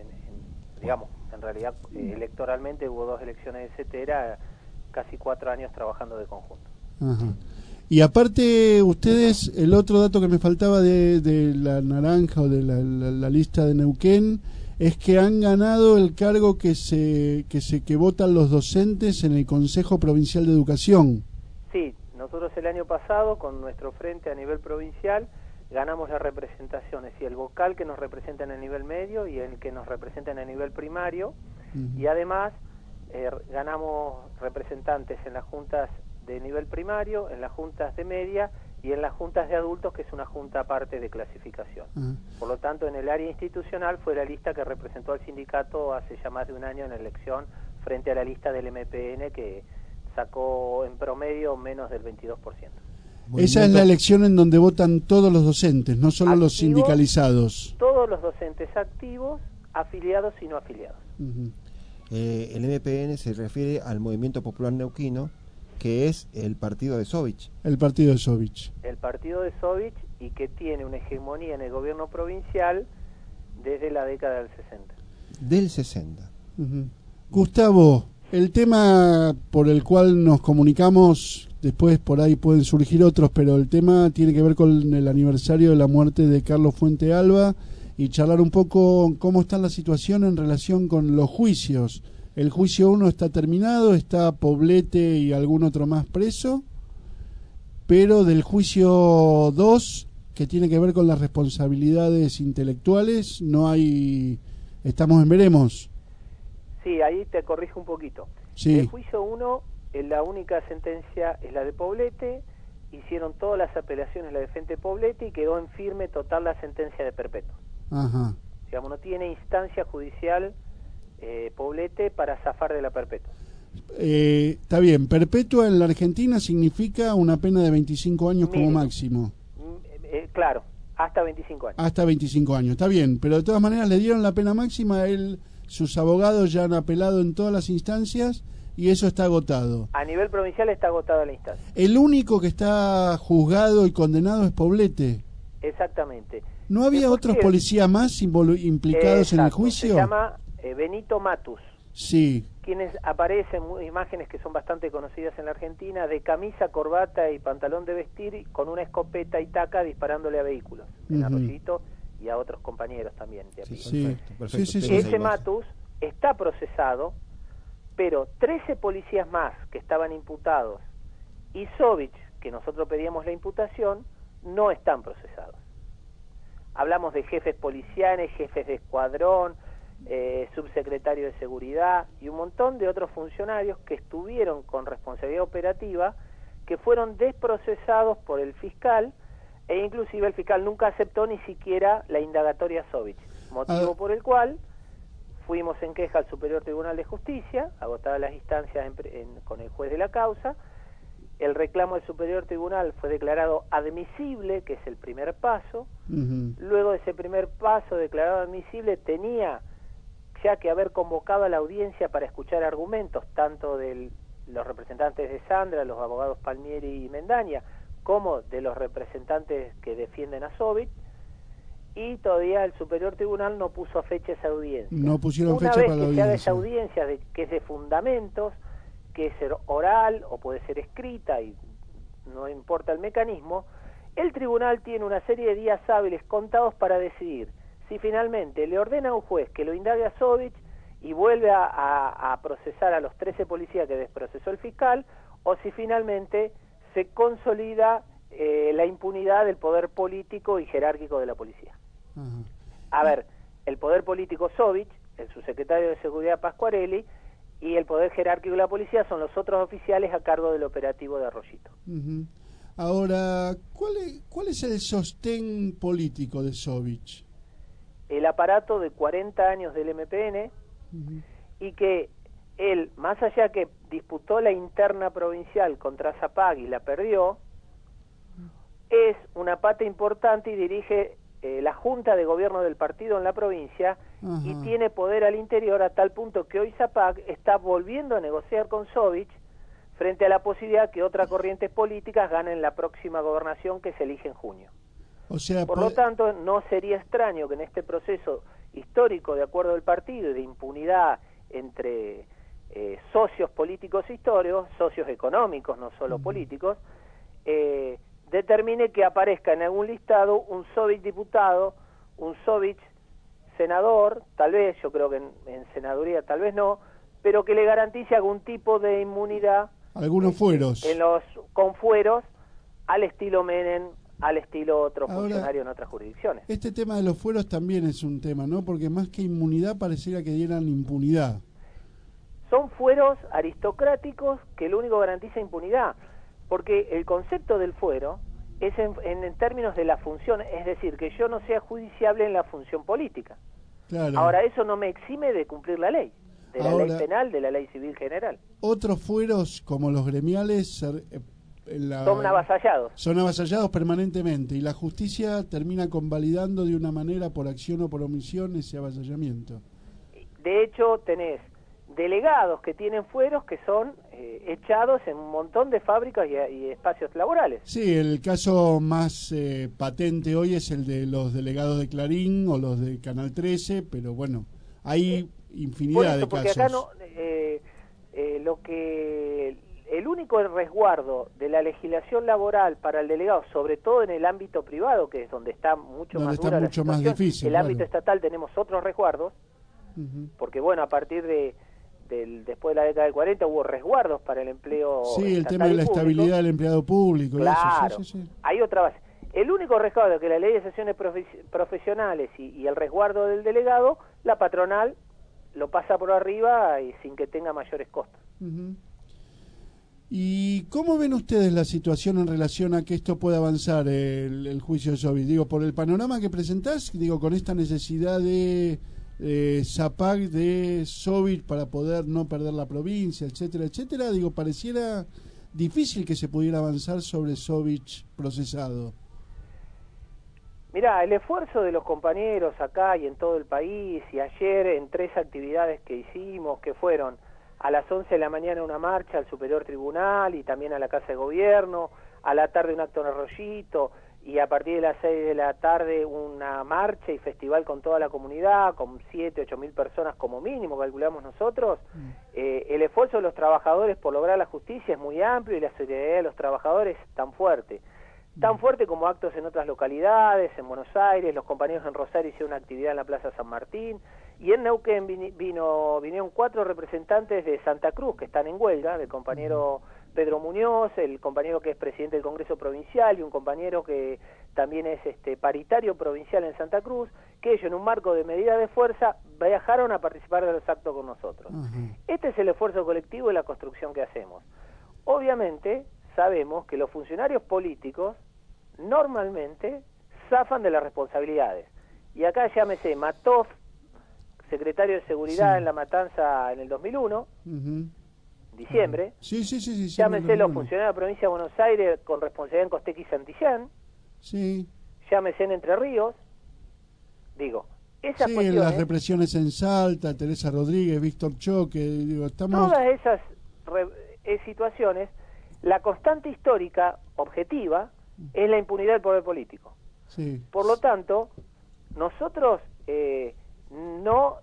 en realidad electoralmente hubo 2 elecciones de CETERA, casi 4 años trabajando de conjunto. Ajá. Y aparte, ustedes, el otro dato que me faltaba de la naranja o de la lista de Neuquén, es que han ganado el cargo que votan los docentes en el Consejo Provincial de Educación. Sí, nosotros el año pasado, con nuestro frente a nivel provincial, ganamos las representaciones, y el vocal que nos representa en el nivel medio y el que nos representa en el nivel primario, y además ganamos representantes en las juntas de nivel primario, en las juntas de media y en las juntas de adultos, que es una junta aparte de clasificación. Por lo tanto, en el área institucional fue la lista que representó al sindicato hace ya más de un año en la elección, frente a la lista del MPN, que sacó en promedio menos del 22%. Esa es la elección en donde votan todos los docentes, no solo los sindicalizados. Todos los docentes activos, afiliados y no afiliados. El MPN se refiere al Movimiento Popular Neuquino, que es el partido de Sovich. El partido de Sovich. El partido de Sovich, y que tiene una hegemonía en el gobierno provincial desde la década del 60. Del 60. Gustavo, el tema por el cual nos comunicamos, después por ahí pueden surgir otros, pero el tema tiene que ver con el aniversario de la muerte de Carlos Fuente Alba, y charlar un poco cómo está la situación en relación con los juicios. El juicio 1 está terminado, está Poblete y algún otro más preso, pero del juicio 2, que tiene que ver con las responsabilidades intelectuales, no hay... Estamos en veremos. Sí, ahí te corrijo un poquito. Sí. El juicio 1, la única sentencia es la de Poblete, hicieron todas las apelaciones la de Frente Poblete y quedó en firme total la sentencia de perpetuo. Ajá. Digamos, no tiene instancia judicial Poblete para zafar de la perpetua. Está bien, perpetua en la Argentina significa una pena de 25 años mínimo, como máximo. Claro, hasta 25 años. Hasta 25 años, está bien, pero de todas maneras le dieron la pena máxima, sus abogados ya han apelado en todas las instancias y eso está agotado. A nivel provincial está agotada la instancia. El único que está juzgado y condenado es Poblete. Exactamente. ¿No había otros policías más implicados en el juicio? Se llama Benito Matus. Sí. Quienes aparecen imágenes que son bastante conocidas en la Argentina, de camisa, corbata y pantalón de vestir, con una escopeta y taca disparándole a vehículos, en Arroyito, y a otros compañeros también. Sí. Perfecto. Sí. Ese Matus está procesado, pero 13 policías más que estaban imputados y Sovich, que nosotros pedíamos la imputación, no están procesados. Hablamos de jefes policiales, jefes de escuadrón, subsecretario de seguridad y un montón de otros funcionarios que estuvieron con responsabilidad operativa, que fueron desprocesados por el fiscal, e inclusive el fiscal nunca aceptó ni siquiera la indagatoria Sovich, motivo por el cual fuimos en queja al Superior Tribunal de Justicia, agotadas las instancias con el juez de la causa. El reclamo del Superior Tribunal fue declarado admisible, que es el primer paso. Luego de ese primer paso declarado admisible, tenía ya que haber convocado a la audiencia para escuchar argumentos, tanto de los representantes de Sandra, los abogados Palmieri y Mendaña, como de los representantes que defienden a Sovich, y todavía el Superior Tribunal no puso fecha esa audiencia. No pusieron fecha para la audiencia. Una vez que se haga esa audiencia, que es de fundamentos, que es oral o puede ser escrita y no importa el mecanismo, el tribunal tiene una serie de días hábiles contados para decidir si finalmente le ordena a un juez que lo indague a Sovich y vuelve a procesar a los 13 policías que desprocesó el fiscal, o si finalmente se consolida la impunidad del poder político y jerárquico de la policía. A ver, el poder político Sovich, el subsecretario de Seguridad Pascuarelli, y el poder jerárquico de la policía son los otros oficiales a cargo del operativo de Arroyito. Ahora, ¿cuál es el sostén político de Sovich? El aparato de 40 años del MPN, y que él, más allá que disputó la interna provincial contra Zapag y la perdió, es una pata importante y dirige la Junta de Gobierno del partido en la provincia, y tiene poder al interior a tal punto que hoy Zapag está volviendo a negociar con Sovich frente a la posibilidad que otras corrientes políticas ganen la próxima gobernación que se elige en junio. O sea, por lo tanto, no sería extraño que en este proceso histórico de acuerdo del partido y de impunidad entre socios políticos históricos, socios económicos, no solo políticos, determine que aparezca en algún listado un Sovich diputado, un Sovich senador, tal vez, yo creo que en senaduría tal vez no, pero que le garantice algún tipo de inmunidad. Algunos fueros. Con fueros, al estilo Menem, al estilo otro funcionario en otras jurisdicciones. Este tema de los fueros también es un tema, ¿no? Porque más que inmunidad pareciera que dieran impunidad. Son fueros aristocráticos que lo único que garantiza impunidad, porque el concepto del fuero es en términos de la función, es decir, que yo no sea judiciable en la función política. Claro. Ahora, eso no me exime de cumplir la ley, de la ley penal, de la ley civil general. Otros fueros, como los gremiales, son avasallados. Son avasallados permanentemente, y la justicia termina convalidando de una manera, por acción o por omisión, ese avasallamiento. De hecho, tenés delegados que tienen fueros que son echados en un montón de fábricas y espacios laborales. Sí, el caso más patente hoy es el de los delegados de Clarín o los de Canal 13, pero bueno, hay infinidad de porque casos. Acá no, el único resguardo de la legislación laboral para el delegado, sobre todo en el ámbito privado, que es donde está mucho más dura la situación, difícil, el ámbito estatal tenemos otros resguardos, porque bueno, a partir después de la década del 40 hubo resguardos para el empleo sí, el tema de la estabilidad del empleado público. Claro, eso, sí. Hay otra base. El único resguardo que la ley de sesiones profesionales y el resguardo del delegado, la patronal lo pasa por arriba y sin que tenga mayores costos. ¿Y cómo ven ustedes la situación en relación a que esto pueda avanzar, el juicio de Sovich? Digo, por el panorama que presentás, digo, con esta necesidad de Zapag de Sovich para poder no perder la provincia, etcétera, etcétera, digo, pareciera difícil que se pudiera avanzar sobre Sovich procesado. Mirá, el esfuerzo de los compañeros acá y en todo el país, y ayer en 3 actividades que hicimos, que fueron a las 11 de la mañana una marcha al Superior Tribunal y también a la Casa de Gobierno, a la tarde un acto en Arroyito, y a partir de las 6 de la tarde una marcha y festival con toda la comunidad, con 7-8 personas como mínimo, calculamos nosotros. El esfuerzo de los trabajadores por lograr la justicia es muy amplio y la solidaridad de los trabajadores tan fuerte como actos en otras localidades, en Buenos Aires, los compañeros en Rosario hicieron una actividad en la Plaza San Martín, y en Neuquén vinieron 4 representantes de Santa Cruz que están en huelga, del compañero Pedro Muñoz, el compañero que es presidente del Congreso Provincial y un compañero que también es paritario provincial en Santa Cruz, que ellos en un marco de medida de fuerza viajaron a participar de los actos con nosotros. Este es el esfuerzo colectivo y la construcción que hacemos. Obviamente sabemos que los funcionarios políticos normalmente zafan de las responsabilidades. Y acá llámese Matov, secretario de Seguridad en la matanza en el 2001, diciembre. Llámese los funcionarios de la provincia de Buenos Aires con responsabilidad en Costequi y Santillán. Llámese en Entre Ríos. Digo, esas cuestiones, las represiones en Salta, Teresa Rodríguez, Víctor Choque, digo, estamos... Todas esas situaciones, la constante histórica objetiva es la impunidad del poder político. Por lo tanto, nosotros no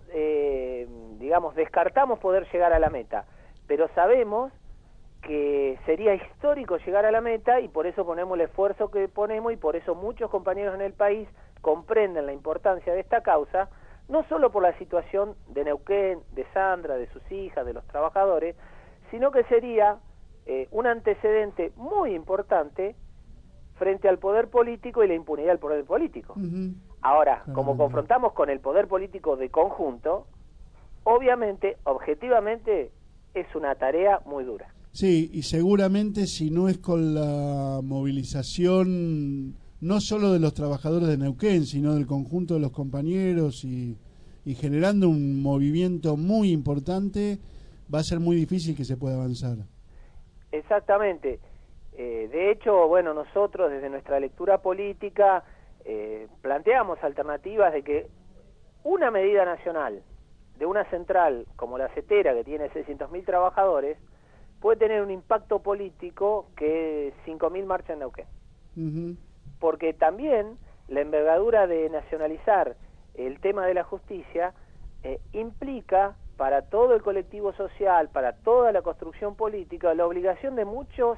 descartamos poder llegar a la meta, pero sabemos que sería histórico llegar a la meta y por eso ponemos el esfuerzo que ponemos y por eso muchos compañeros en el país comprenden la importancia de esta causa, no solo por la situación de Neuquén, de Sandra, de sus hijas, de los trabajadores, sino que sería un antecedente muy importante frente al poder político y la impunidad del poder político. Ahora, como confrontamos con el poder político de conjunto, obviamente, objetivamente, es una tarea muy dura. Sí, y seguramente si no es con la movilización no solo de los trabajadores de Neuquén, sino del conjunto de los compañeros y generando un movimiento muy importante, va a ser muy difícil que se pueda avanzar. Exactamente. De hecho, bueno, nosotros desde nuestra lectura política planteamos alternativas de que una medida nacional de una central como la CETERA, que tiene 600.000 trabajadores, puede tener un impacto político que 5.000 marchas en Neuquén. Porque también la envergadura de nacionalizar el tema de la justicia implica para todo el colectivo social, para toda la construcción política, la obligación de muchos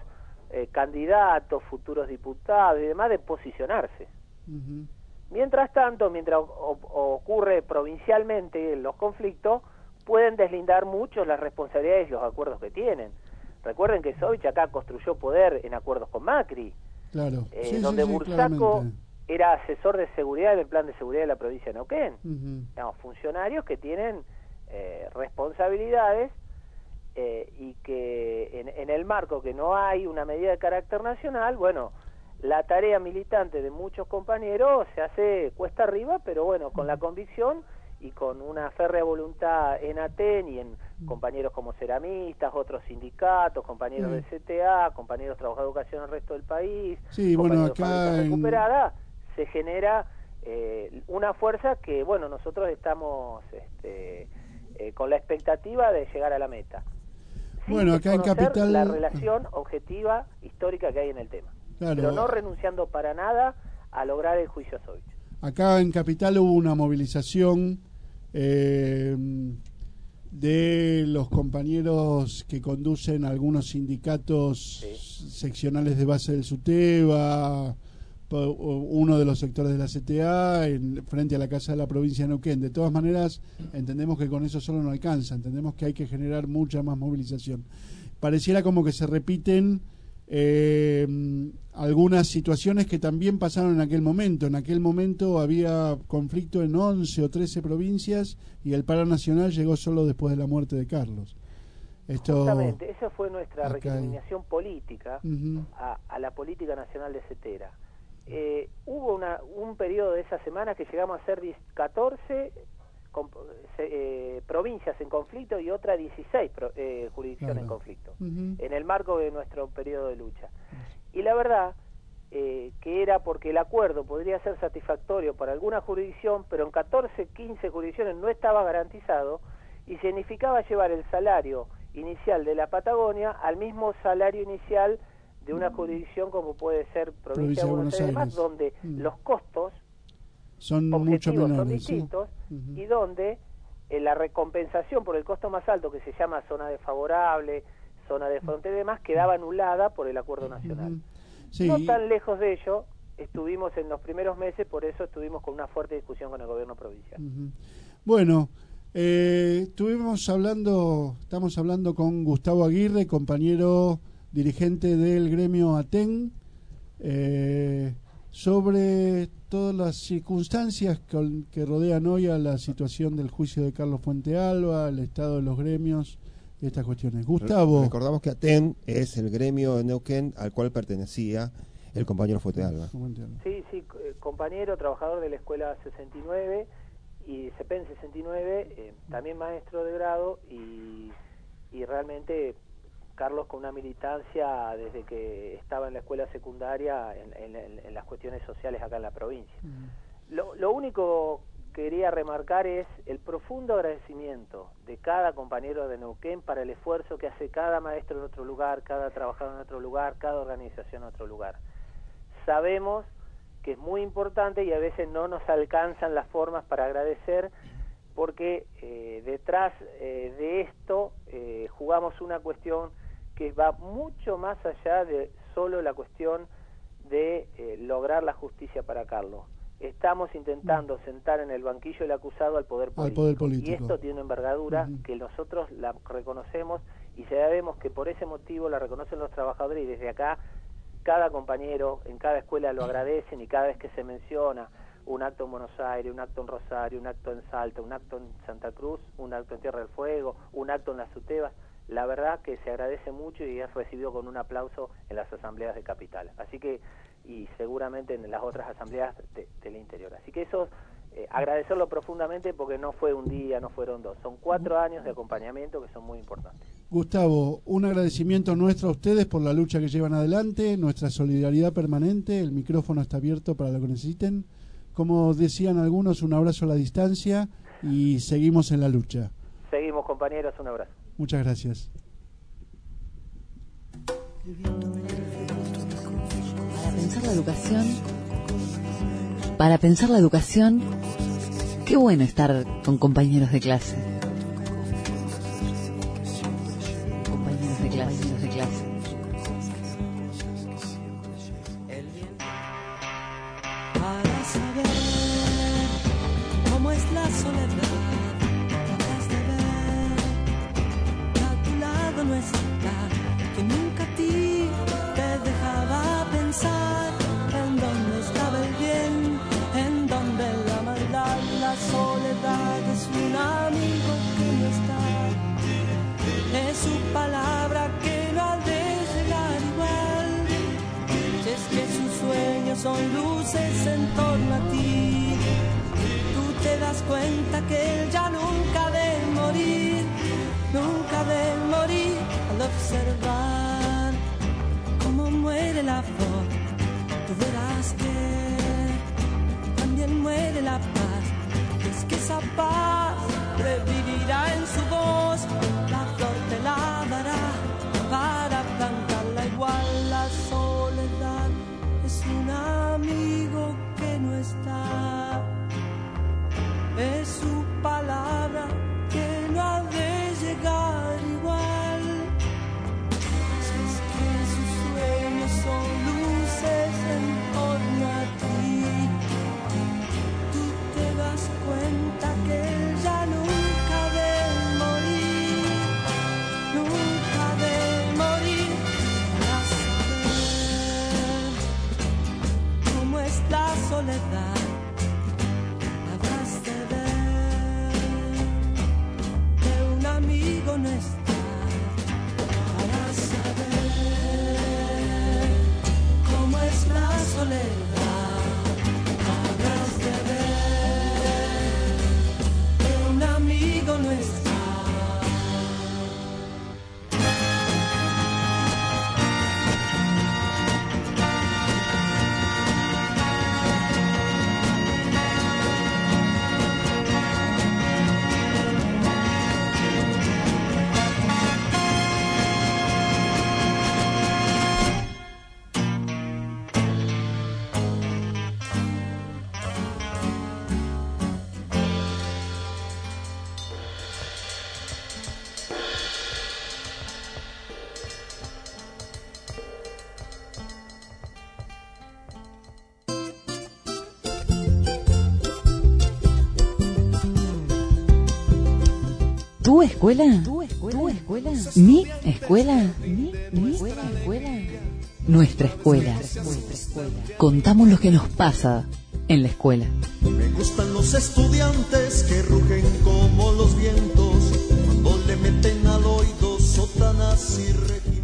candidatos, futuros diputados y demás, de posicionarse. Mientras tanto, mientras ocurre provincialmente los conflictos, pueden deslindar mucho las responsabilidades y los acuerdos que tienen. Recuerden que Sovich acá construyó poder en acuerdos con Macri, donde Bursaco era asesor de seguridad del plan de seguridad de la provincia de Neuquén. Digamos, funcionarios que tienen responsabilidades y que en el marco que no hay una medida de carácter nacional, bueno, la tarea militante de muchos compañeros se hace cuesta arriba, pero bueno, con la convicción y con una férrea voluntad en ATEN y en compañeros como ceramistas, otros sindicatos, compañeros del CTA, compañeros trabajadores de educación en el resto del país, bueno, acá recuperada, se genera una fuerza que, bueno, nosotros estamos con la expectativa de llegar a la meta. Bueno, acá en Capital, la relación objetiva histórica que hay en el tema, pero no renunciando para nada a lograr el juicio a Sovich. Acá en Capital hubo una movilización de los compañeros que conducen algunos sindicatos seccionales de base del SUTEBA, uno de los sectores de la CTA, frente a la Casa de la Provincia de Neuquén. De todas maneras, entendemos que con eso solo no alcanza, entendemos que hay que generar mucha más movilización. Pareciera como que se repiten algunas situaciones que también pasaron en aquel momento. En aquel momento había conflicto en 11 o 13 provincias y el paro nacional llegó solo después de la muerte de Carlos. Justamente, esa fue nuestra recriminación política a la política nacional de Cetera. Hubo un periodo de esa semana que llegamos a ser 14 provincias en conflicto y otra 16 jurisdicciones en conflicto, en el marco de nuestro periodo de lucha. Y la verdad que era porque el acuerdo podría ser satisfactorio para alguna jurisdicción, pero en 14, 15 jurisdicciones no estaba garantizado y significaba llevar el salario inicial de la Patagonia al mismo salario inicial de una jurisdicción como puede ser provincia de Buenos Aires, donde los costos son mucho menores, son distintos, y donde la recompensación por el costo más alto, que se llama zona desfavorable, zona de frontera y demás, quedaba anulada por el acuerdo nacional. No tan lejos de ello estuvimos en los primeros meses, por eso estuvimos con una fuerte discusión con el gobierno provincial. Bueno, estamos hablando con Gustavo Aguirre, compañero dirigente del gremio ATEN, sobre todas las circunstancias que rodean hoy a la situación del juicio de Carlos Fuente Alba, el estado de los gremios y estas cuestiones. Gustavo. Recordamos que ATEN es el gremio de Neuquén al cual pertenecía el compañero Fuente Alba. Sí, compañero, trabajador de la Escuela 69 y CEPEN 69, también maestro de grado y realmente Carlos con una militancia desde que estaba en la escuela secundaria en las cuestiones sociales acá en la provincia. Lo único que quería remarcar es el profundo agradecimiento de cada compañero de Neuquén para el esfuerzo que hace cada maestro en otro lugar, cada trabajador en otro lugar, cada organización en otro lugar. Sabemos que es muy importante y a veces no nos alcanzan las formas para agradecer, porque detrás de esto jugamos una cuestión que va mucho más allá de solo la cuestión de lograr la justicia para Carlos. Estamos intentando sentar en el banquillo del acusado al poder político. Y esto tiene una envergadura que nosotros la reconocemos y sabemos que por ese motivo la reconocen los trabajadores, y desde acá cada compañero en cada escuela lo agradecen, y cada vez que se menciona un acto en Buenos Aires, un acto en Rosario, un acto en Salta, un acto en Santa Cruz, un acto en Tierra del Fuego, un acto en las Utebas, la verdad que se agradece mucho y es recibido con un aplauso en las asambleas de Capital. Así que, y seguramente en las otras asambleas del interior. Así que eso, agradecerlo profundamente, porque no fue un día, no fueron dos, son 4 años de acompañamiento que son muy importantes. Gustavo, un agradecimiento nuestro a ustedes por la lucha que llevan adelante, nuestra solidaridad permanente, el micrófono está abierto para lo que necesiten. Como decían algunos, un abrazo a la distancia y seguimos en la lucha. Seguimos, compañeros, un abrazo. Muchas gracias. Para pensar la educación, qué bueno estar con compañeros de clase. Compañeros de clase. luces en torno a ti. Tú te das cuenta que él ya nunca de morir al observar cómo muere la flor. Tú verás que también muere la paz. Es que esa paz revivirá en su voz. La flor te la dará para plantarla igual. La soledad es un amigo que no está. Es su palabra que no ha de llegar igual. Si es que sus sueños son luces en torno a ti. Tú te das cuenta que él ya nunca debe morir para saber cómo es la soledad. Habrás de ver que un amigo no está para saber cómo es la soledad. Habrás de ver que un amigo no está. ¿Tu escuela? ¿Tu escuela? ¿Mi escuela? ¿Mi escuela? Nuestra escuela. Contamos lo que nos pasa en la escuela. Me gustan los estudiantes que rugen como los vientos cuando le meten al oído sotanas y regimientos.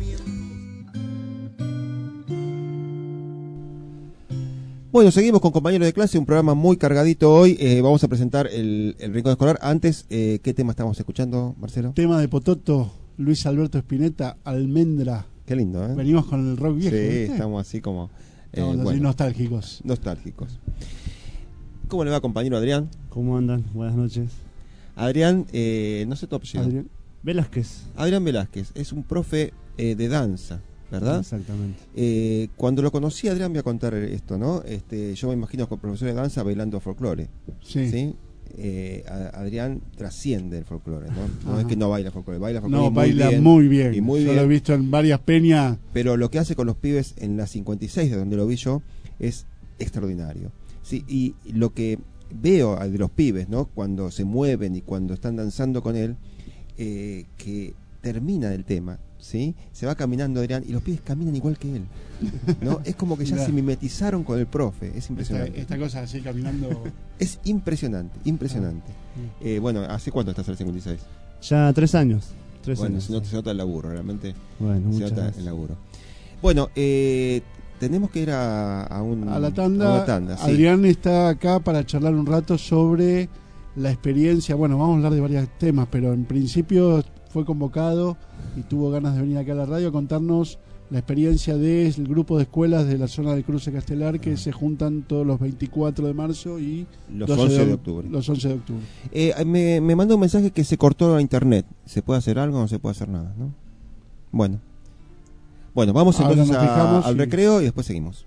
Bueno, seguimos con compañeros de clase, un programa muy cargadito hoy. Vamos a presentar el Rincón Escolar. Antes, ¿qué tema estamos escuchando, Marcelo? Tema de Pototo, Luis Alberto Spinetta, Almendra. Qué lindo, ¿eh? Venimos con el rock viejo. Sí, ¿viste? estamos así como... Estamos así nostálgicos. Nostálgicos. ¿Cómo le va, compañero Adrián? ¿Cómo andan? Buenas noches. Adrián, no sé tu apellido. Adrián Velázquez. Adrián Velázquez, es un profe de danza, ¿verdad? Exactamente. Cuando lo conocí, Adrián, voy a contar esto, ¿no? Yo me imagino con profesor de danza bailando folclore. Sí. Adrián trasciende el folclore, ¿no? No es que no baila folclore, baila folclore. No, muy baila bien, muy bien. Y muy Yo bien. lo he visto en varias peñas. Pero lo que hace con los pibes en la 56, de donde lo vi yo, es extraordinario. Sí, y lo que veo de los pibes, ¿no? Cuando se mueven y cuando están danzando con él, que termina el tema, ¿sí? Se va caminando Adrián y los pibes caminan igual que él, ¿no? Es como que ya se mimetizaron con el profe, es impresionante. Esta cosa así caminando. Es impresionante, impresionante. Bueno, ¿hace cuánto estás en el 56? Ya 3 años. Bueno, se nota el laburo, realmente. Bueno, se nota el laburo. Bueno, tenemos que ir a la tanda. Sí. Adrián está acá para charlar un rato sobre la experiencia. Bueno, vamos a hablar de varios temas, pero en principio fue convocado y tuvo ganas de venir acá a la radio a contarnos la experiencia del grupo de escuelas de la zona del Cruce Castelar que se juntan todos los 24 de marzo y los 11 de octubre. Los 11 de octubre. Me mandó un mensaje que se cortó la internet. ¿Se puede hacer algo o no se puede hacer nada? ¿No? Bueno, vamos entonces al recreo y después seguimos.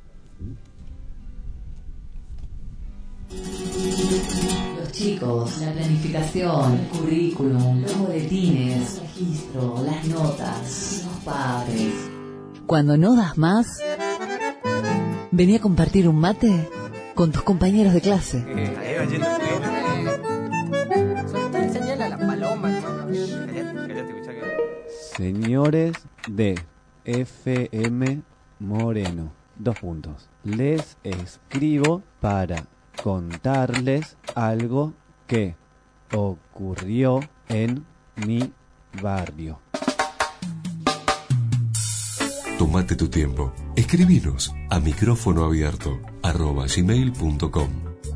Los chicos, la planificación, el currículum, los boletines, el registro, las notas, los padres. Cuando no das más, vení a compartir un mate con tus compañeros de clase. Enseñale a la paloma, hermano. Callate, escuchá que... Señores de FM Moreno, 2 puntos. Les escribo para contarles algo que ocurrió en mi barrio. Tómate tu tiempo. Escribinos a micrófonoabierto@gmail.com.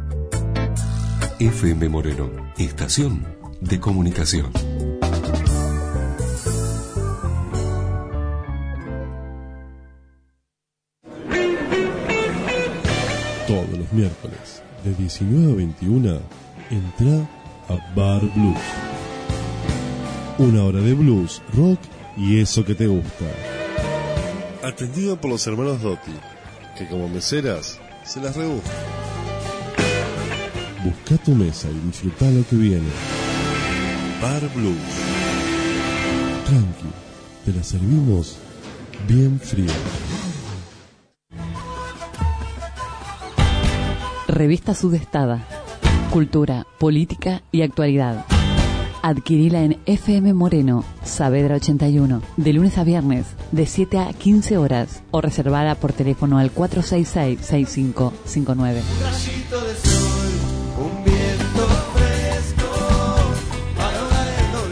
FM Moreno, estación de comunicación. Todos los miércoles, de 19 a 21, entra a Bar Blues. Una hora de blues, rock y eso que te gusta. Atendido por los hermanos Dotti, que como meseras se las rebuscan. Busca tu mesa y disfruta lo que viene. Bar Blues. Tranqui, te la servimos bien fría. Revista Sudestada. Cultura, política y actualidad. Adquirila en FM Moreno, Saavedra 81, de lunes a viernes, de 7 a 15 horas, o reservada por teléfono al 466-6559. Un rayito de sol, un viento fresco, para ahogar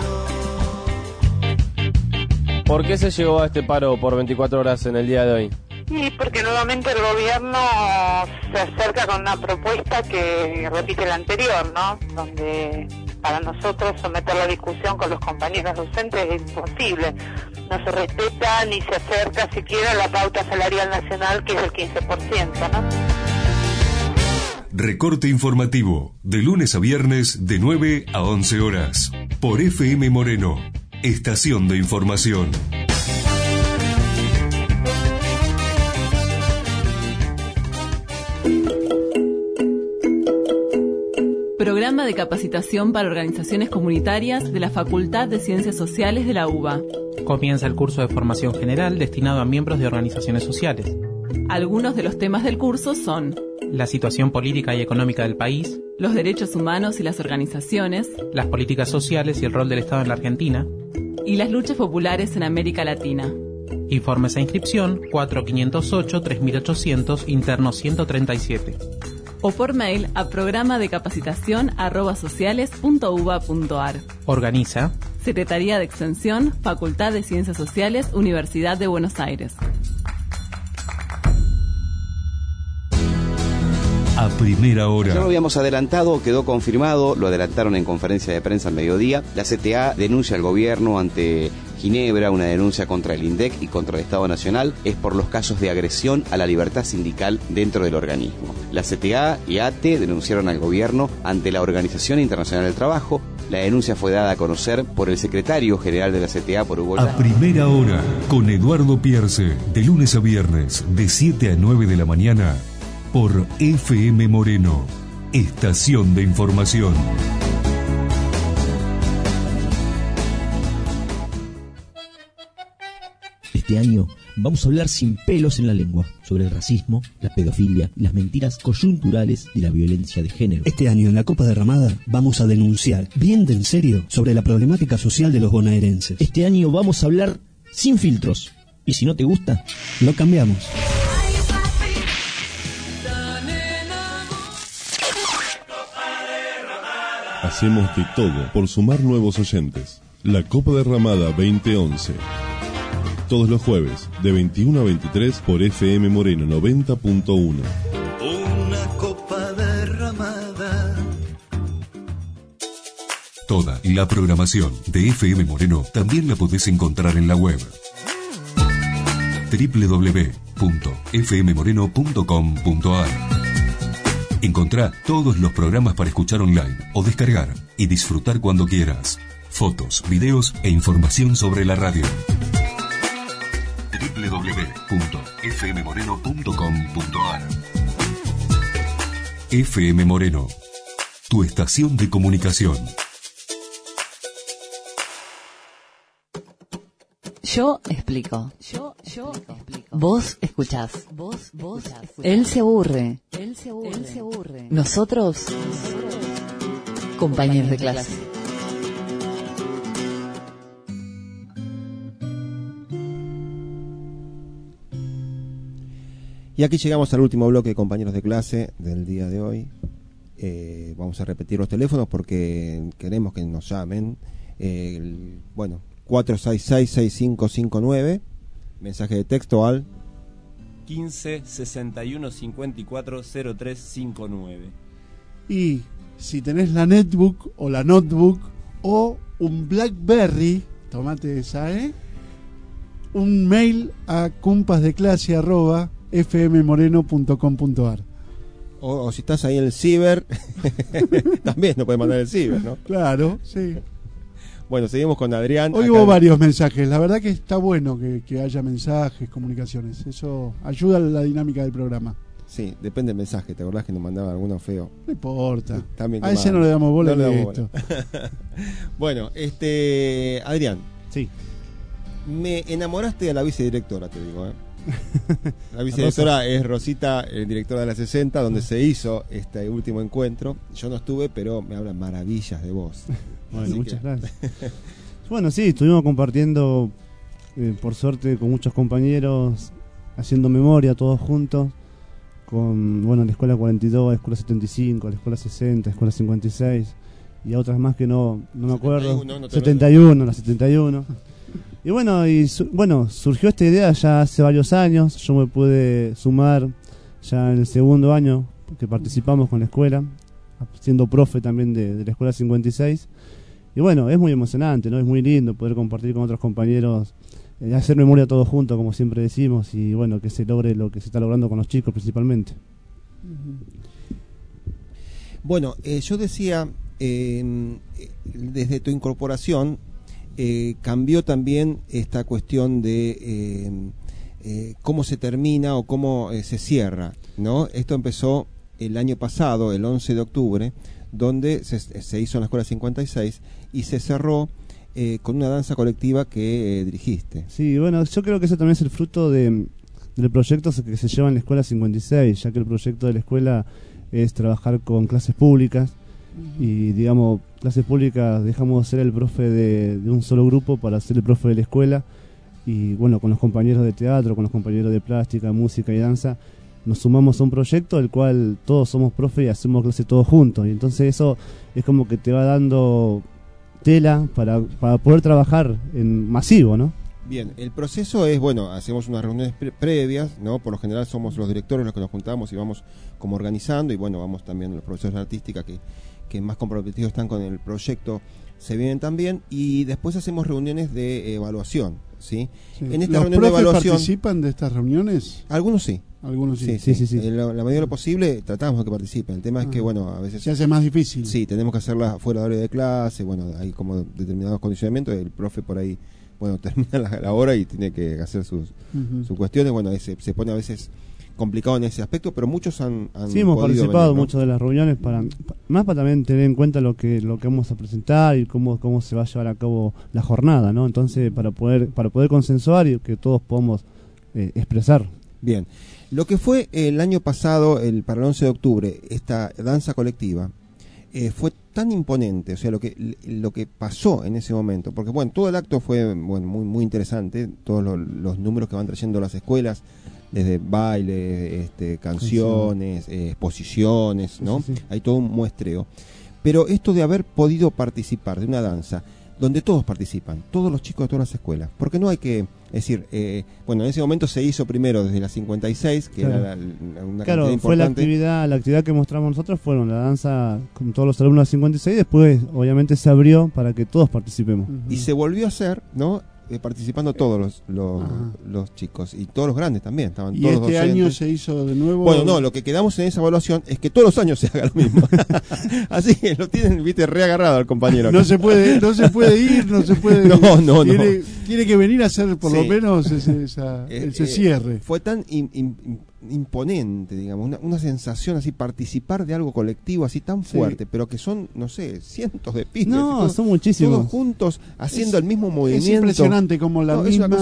el dolor. ¿Por qué se llegó a este paro por 24 horas en el día de hoy? Sí, porque nuevamente el gobierno se acerca con una propuesta que repite la anterior, ¿no? Donde para nosotros someter la discusión con los compañeros docentes es imposible. No se respeta ni se acerca siquiera a la pauta salarial nacional, que es el 15%, ¿no? Recorte informativo, de lunes a viernes, de 9 a 11 horas. Por FM Moreno, estación de información. Programa de capacitación para organizaciones comunitarias de la Facultad de Ciencias Sociales de la UBA. Comienza el curso de formación general destinado a miembros de organizaciones sociales. Algunos de los temas del curso son: la situación política y económica del país, los derechos humanos y las organizaciones, las políticas sociales y el rol del Estado en la Argentina, y las luchas populares en América Latina. Informes e inscripción 4508-3800, interno 137. O por mail a programadecapacitación@sociales.uba.ar. Organiza Secretaría de Extensión, Facultad de Ciencias Sociales, Universidad de Buenos Aires. A primera hora. Ya lo habíamos adelantado, quedó confirmado, lo adelantaron en conferencia de prensa al mediodía. La CTA denuncia al gobierno ante Ginebra, una denuncia contra el INDEC y contra el Estado Nacional, es por los casos de agresión a la libertad sindical dentro del organismo. La CTA y ATE denunciaron al gobierno ante la Organización Internacional del Trabajo. La denuncia fue dada a conocer por el secretario general de la CTA, por Hugo. A primera hora, con Eduardo Pierce, de lunes a viernes, de 7 a 9 de la mañana, por FM Moreno, estación de información. Este año vamos a hablar sin pelos en la lengua sobre el racismo, la pedofilia y las mentiras coyunturales de la violencia de género. Este año en la Copa Derramada vamos a denunciar bien de en serio sobre la problemática social de los bonaerenses. Este año vamos a hablar sin filtros. Y si no te gusta, lo cambiamos. Hacemos de todo por sumar nuevos oyentes. La Copa Derramada 2011. Todos los jueves, de 21 a 23 por FM Moreno 90.1. Una copa derramada. Toda la programación de FM Moreno también la podés encontrar en la web www.fmmoreno.com.ar. Encontrá todos los programas para escuchar online o descargar y disfrutar cuando quieras. Fotos, videos e información sobre la radio. www.fmmoreno.com.ar. FM Moreno, tu estación de comunicación. Yo explico. Yo explico. Vos escuchás. Él se aburre. Nosotros, compañeros de clase. Y aquí llegamos al último bloque de compañeros de clase del día de hoy. Vamos a repetir los teléfonos porque queremos que nos llamen. 466-6559 mensaje de texto al 15 61 54 03 59. Y si tenés la netbook o la notebook o un BlackBerry, tomate esa, un mail a compasdeclase@fmmoreno.com.ar. O si estás ahí en el ciber, también nos puedes mandar el ciber, ¿no? Claro, sí. Bueno, seguimos con Adrián. Hoy hubo varios mensajes. La verdad que está bueno que haya mensajes, comunicaciones. Eso ayuda a la dinámica del programa. Sí, depende del mensaje. ¿Te acordás que nos mandaban alguno feo? No importa. También a ese no le damos bola. No le damos bola. Bueno, Adrián. Sí. Me enamoraste de la vicedirectora, te digo, La vicedirectora es Rosita, directora de la 60, donde se hizo este último encuentro. Yo no estuve, pero me hablan maravillas de vos. Bueno, muchas gracias. Bueno, sí, estuvimos compartiendo, por suerte, con muchos compañeros, haciendo memoria todos juntos, con la Escuela 42, la Escuela 75, la Escuela 60, la Escuela 56, y a otras más que no me acuerdo. 71, la 71. Y bueno, surgió esta idea ya hace varios años. Yo me pude sumar ya en el segundo año que participamos con la escuela, siendo profe también de la Escuela 56. Y bueno, es muy emocionante, ¿no? Es muy lindo poder compartir con otros compañeros, hacer memoria todos juntos, como siempre decimos, y bueno, que se logre lo que se está logrando con los chicos principalmente. Bueno, yo decía, desde tu incorporación, cambió también esta cuestión de cómo se termina o cómo se cierra, ¿no? Esto empezó el año pasado, el 11 de octubre, donde se hizo en la Escuela 56 y se cerró con una danza colectiva que dirigiste. Sí, bueno, yo creo que eso también es el fruto del proyecto que se lleva en la Escuela 56, ya que el proyecto de la escuela es trabajar con clases públicas. Y digamos, clases públicas, dejamos de ser el profe de un solo grupo para ser el profe de la escuela. Y bueno, con los compañeros de teatro, con los compañeros de plástica, música y danza, nos sumamos a un proyecto del cual todos somos profe y hacemos clase todos juntos. Y entonces eso es como que te va dando tela para poder trabajar en masivo, ¿no? Bien, el proceso es, bueno, hacemos unas reuniones previas, ¿no? Por lo general somos los directores los que nos juntamos y vamos como organizando, y bueno, vamos también los profesores de artística que más comprometidos están con el proyecto, se vienen también, y después hacemos reuniones de evaluación, ¿sí? En esta reunión de evaluación, ¿participan de estas reuniones? Algunos sí. Algunos sí. Sí. La medida de lo posible tratamos de que participen. El tema es que, bueno, a veces se hace más difícil. Sí, tenemos que hacerla fuera de horario de clase, bueno, hay como determinados condicionamientos, el profe por ahí, bueno, termina la hora y tiene que hacer sus cuestiones, bueno, se pone a veces complicado en ese aspecto, pero muchos han sí, hemos participado mucho de las reuniones para también tener en cuenta lo que vamos a presentar y cómo se va a llevar a cabo la jornada, ¿no? Entonces, para poder consensuar y que todos podamos expresar. Bien. Lo que fue el año pasado, para el 11 de octubre, esta danza colectiva, fue tan imponente, o sea, lo que pasó en ese momento, porque bueno, todo el acto fue muy interesante, todos los números que van trayendo las escuelas, desde baile, canciones, exposiciones, ¿no? Sí. Hay todo un muestreo. Pero esto de haber podido participar de una danza donde todos participan, todos los chicos de todas las escuelas, porque no hay que decir, bueno, en ese momento se hizo primero desde la 56, que era una cantidad importante. Fue la actividad que mostramos nosotros, fueron la danza con todos los alumnos de la 56, después obviamente se abrió para que todos participemos. Y se volvió a hacer, ¿no? Participando todos los chicos y todos los grandes también estaban. ¿Y todos este docentes. año se hizo de nuevo? Bueno, no, lo que quedamos en esa evaluación es que todos los años se haga lo mismo. Así que lo tienen, viste, reagarrado al compañero. No se puede ir, no se puede. No. Tiene que venir a hacer por lo menos ese cierre. Fue tan imponente, digamos, una sensación así, participar de algo colectivo así tan fuerte, pero que son, no sé, cientos de pibes. No, son muchísimos. Todos juntos haciendo el mismo movimiento. Es impresionante como la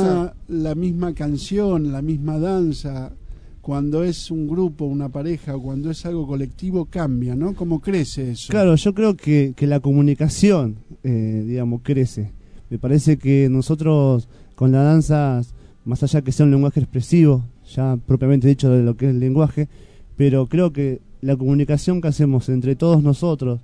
misma canción, la misma danza, cuando es un grupo, una pareja, o cuando es algo colectivo, cambia, ¿no? ¿Cómo crece eso? Claro, yo creo que la comunicación, digamos, crece. Me parece que nosotros con la danza, más allá que sea un lenguaje expresivo, ya propiamente dicho de lo que es el lenguaje, pero creo que la comunicación que hacemos entre todos nosotros,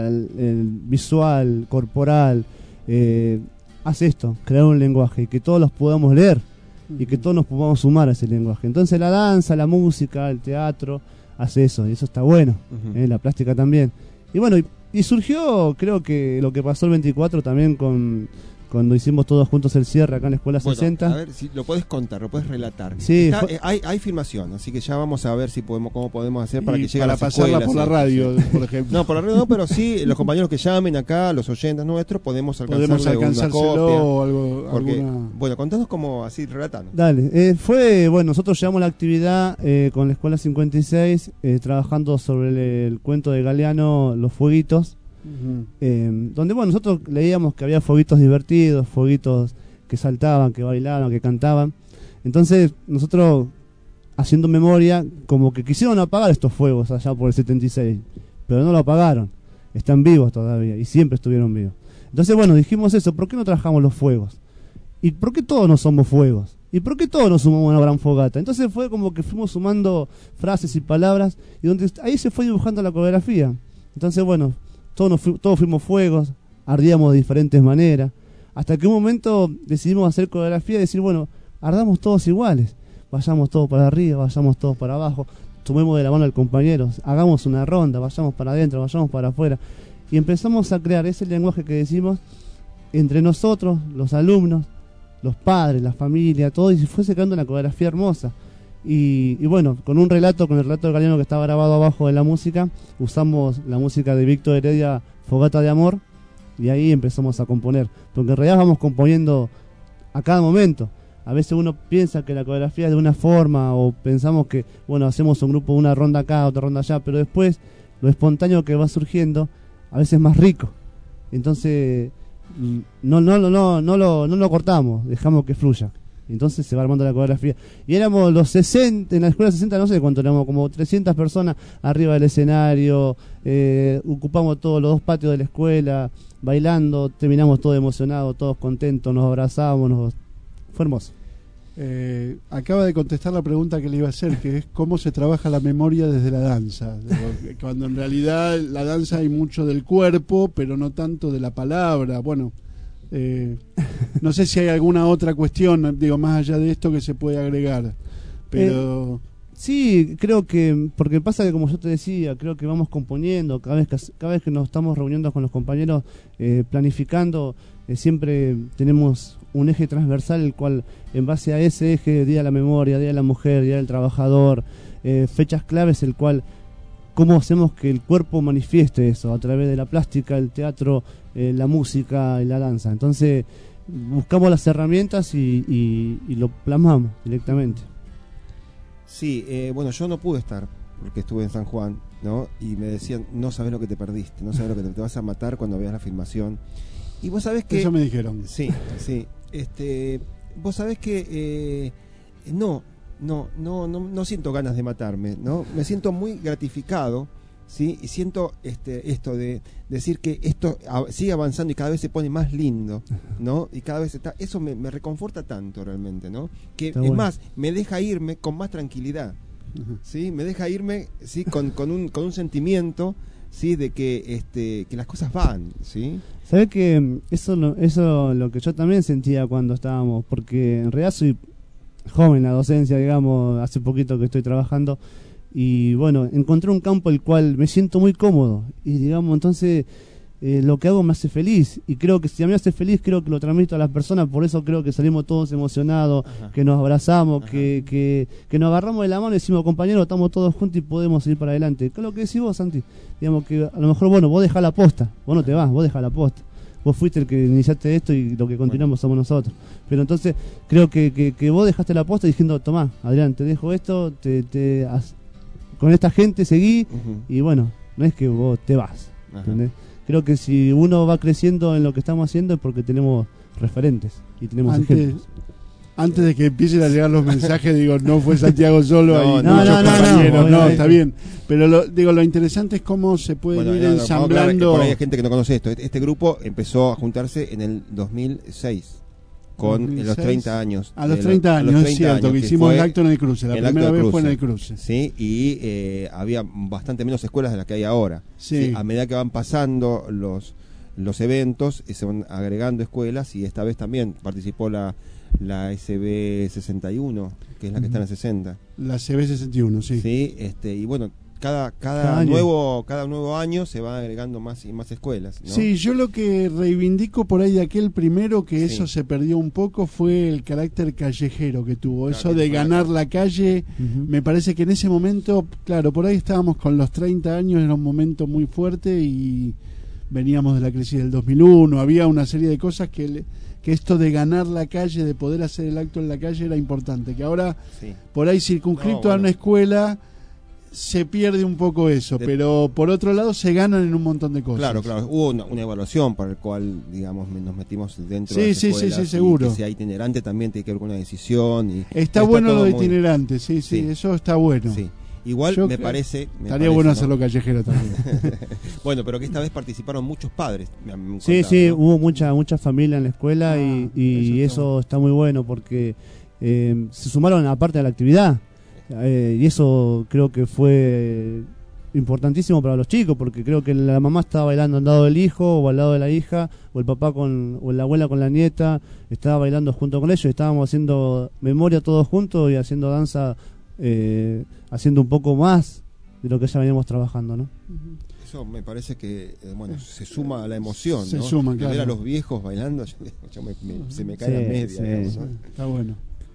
el visual, corporal, hace esto, crear un lenguaje y que todos los podamos leer. y que todos nos podamos sumar a ese lenguaje. Entonces la danza, la música, el teatro hace eso, y eso está bueno, la plástica también. Y bueno, y surgió, creo que lo que pasó el 24 también cuando hicimos todos juntos el cierre acá en la Escuela 60. A ver si lo puedes contar, lo puedes relatar. Sí, hay filmación, así que ya vamos a ver si cómo podemos hacer para que llegue a las pasarla escuelas, por la radio, por ejemplo. No, por la radio no, pero sí, los compañeros que llamen acá, los oyentes nuestros, podemos alcanzárselo una copia. O algo, porque, bueno, contanos como así, relatando. Dale, nosotros llevamos la actividad con la Escuela 56, trabajando sobre el cuento de Galeano, Los Fueguitos. Donde nosotros leíamos que había fueguitos divertidos, fueguitos que saltaban, que bailaban, que cantaban. Entonces nosotros, haciendo memoria, como que quisieron apagar estos fuegos allá por el 76, pero no lo apagaron, están vivos todavía y siempre estuvieron vivos. Entonces dijimos eso, ¿por qué no trabajamos los fuegos? ¿Y por qué todos no somos fuegos? ¿Y por qué todos nos sumamos a una gran fogata? Entonces fue como que fuimos sumando frases y palabras, y donde ahí se fue dibujando la coreografía. Entonces todos fuimos fuegos, ardíamos de diferentes maneras, hasta que un momento decidimos hacer coreografía y decir, ardamos todos iguales, vayamos todos para arriba, vayamos todos para abajo, tomemos de la mano al compañero, hagamos una ronda, vayamos para adentro, vayamos para afuera, y empezamos a crear ese lenguaje que decimos entre nosotros, los alumnos, los padres, la familia, todo, y se fue creando una coreografía hermosa. Y con el relato de Galeano que estaba grabado abajo de la música, usamos la música de Víctor Heredia, Fogata de Amor, y ahí empezamos a componer, porque en realidad vamos componiendo a cada momento. A veces uno piensa que la coreografía es de una forma, o pensamos que hacemos un grupo, una ronda acá, otra ronda allá, pero después lo espontáneo que va surgiendo a veces es más rico. Entonces no lo cortamos, dejamos que fluya. Entonces se va armando la coreografía. Y éramos los 60, en la Escuela 60 no sé cuánto éramos, como 300 personas arriba del escenario, ocupamos todos los 2 patios de la escuela, bailando, terminamos todos emocionados, todos contentos, nos abrazamos, fue hermoso. Acaba de contestar la pregunta que le iba a hacer, que es cómo se trabaja la memoria desde la danza. Cuando en realidad la danza hay mucho del cuerpo, pero no tanto de la palabra. No sé si hay alguna otra cuestión, más allá de esto que se puede agregar, pero sí, creo que, porque pasa que como yo te decía, creo que vamos componiendo cada vez que nos estamos reuniendo con los compañeros, planificando, siempre tenemos un eje transversal, el cual en base a ese eje, Día de la Memoria, Día de la Mujer, Día del Trabajador, fechas claves, el cual cómo hacemos que el cuerpo manifieste eso a través de la plástica, el teatro, la música y la danza. Entonces buscamos las herramientas y lo plasmamos directamente. Sí, yo no pude estar porque estuve en San Juan, ¿no? Y me decían, no sabes lo que te perdiste, no sabes lo que te vas a matar cuando veas la filmación. Y vos sabés que... Eso me dijeron. Sí. Vos sabés que no siento ganas de matarme, ¿no? Me siento muy gratificado, ¿sí? Y siento esto de decir que esto sigue avanzando y cada vez se pone más lindo, ¿no? Y cada vez eso me reconforta tanto realmente, ¿no? Que está es más, me deja irme con más tranquilidad, ¿sí? Me deja irme, ¿sí? con un sentimiento, ¿sí? De que las cosas van, ¿sí? ¿Sabés que eso lo que yo también sentía cuando estábamos? Porque en realidad soy joven en la docencia, hace poquito que estoy trabajando, y encontré un campo el cual me siento muy cómodo, y entonces lo que hago me hace feliz, y creo que si a mí me hace feliz, creo que lo transmito a las personas, por eso creo que salimos todos emocionados, que nos abrazamos, que nos agarramos de la mano y decimos, compañeros, estamos todos juntos y podemos ir para adelante. ¿Qué es lo que decís vos, Santi? Que a lo mejor, vos dejás la posta, vos no te vas, vos dejás la posta. Vos fuiste el que iniciaste esto y lo que continuamos somos nosotros. Pero entonces creo que vos dejaste la posta diciendo, tomá, Adrián, te dejo esto, con esta gente seguí, y no es que vos te vas, ¿entendés? Creo que si uno va creciendo en lo que estamos haciendo es porque tenemos referentes y tenemos ejemplos. Antes de que empiecen a llegar los mensajes, no fue Santiago solo, hay muchos compañeros, no, está bien. Pero lo interesante es cómo se puede ir ensamblando. Por ahí hay gente que no conoce esto. Este grupo empezó a juntarse en el 2006, con 2006, los 30 años. A los 30 años, es cierto, que hicimos el acto en el cruce. La primera vez fue en el cruce. Sí, y había bastante menos escuelas de las que hay ahora. Sí. A medida que van pasando los eventos, se van agregando escuelas, y esta vez también participó la la SB61, que es la que está en la 60. La CB61, sí. Sí, y bueno, cada nuevo año se van agregando más y más escuelas, ¿no? Sí, yo lo que reivindico por ahí de aquel primero, que eso se perdió un poco, fue el carácter callejero que tuvo. Claro, eso de ganar la calle, me parece que en ese momento, claro, por ahí estábamos con los 30 años, era un momento muy fuerte y veníamos de la crisis del 2001, había una serie de cosas que esto de ganar la calle, de poder hacer el acto en la calle era importante, que ahora por ahí circunscrito a una escuela se pierde un poco eso, pero por otro lado se ganan en un montón de cosas. Claro, hubo una evaluación para el cual, digamos, nos metimos dentro de las escuelas. Sí, seguro. Y que sea itinerante también tiene que ver con una decisión. Y está bueno lo de itinerante, sí, eso está bueno. Sí. Igual me parece... Estaría bueno hacerlo callejero también. Bueno, pero que esta vez participaron muchos padres. Sí, hubo mucha familia en la escuela y eso está muy bueno porque se sumaron aparte de la actividad. Y eso creo que fue importantísimo para los chicos, porque creo que la mamá estaba bailando al lado del hijo o al lado de la hija, o el papá o la abuela con la nieta, estaba bailando junto con ellos, estábamos haciendo memoria todos juntos y haciendo danza, haciendo un poco más de lo que ya veníamos trabajando, ¿no? Eso me parece que se suma a la emoción, se ¿no? suma, claro. Ver a los viejos bailando, se me cae la media. ¿No? Está bueno.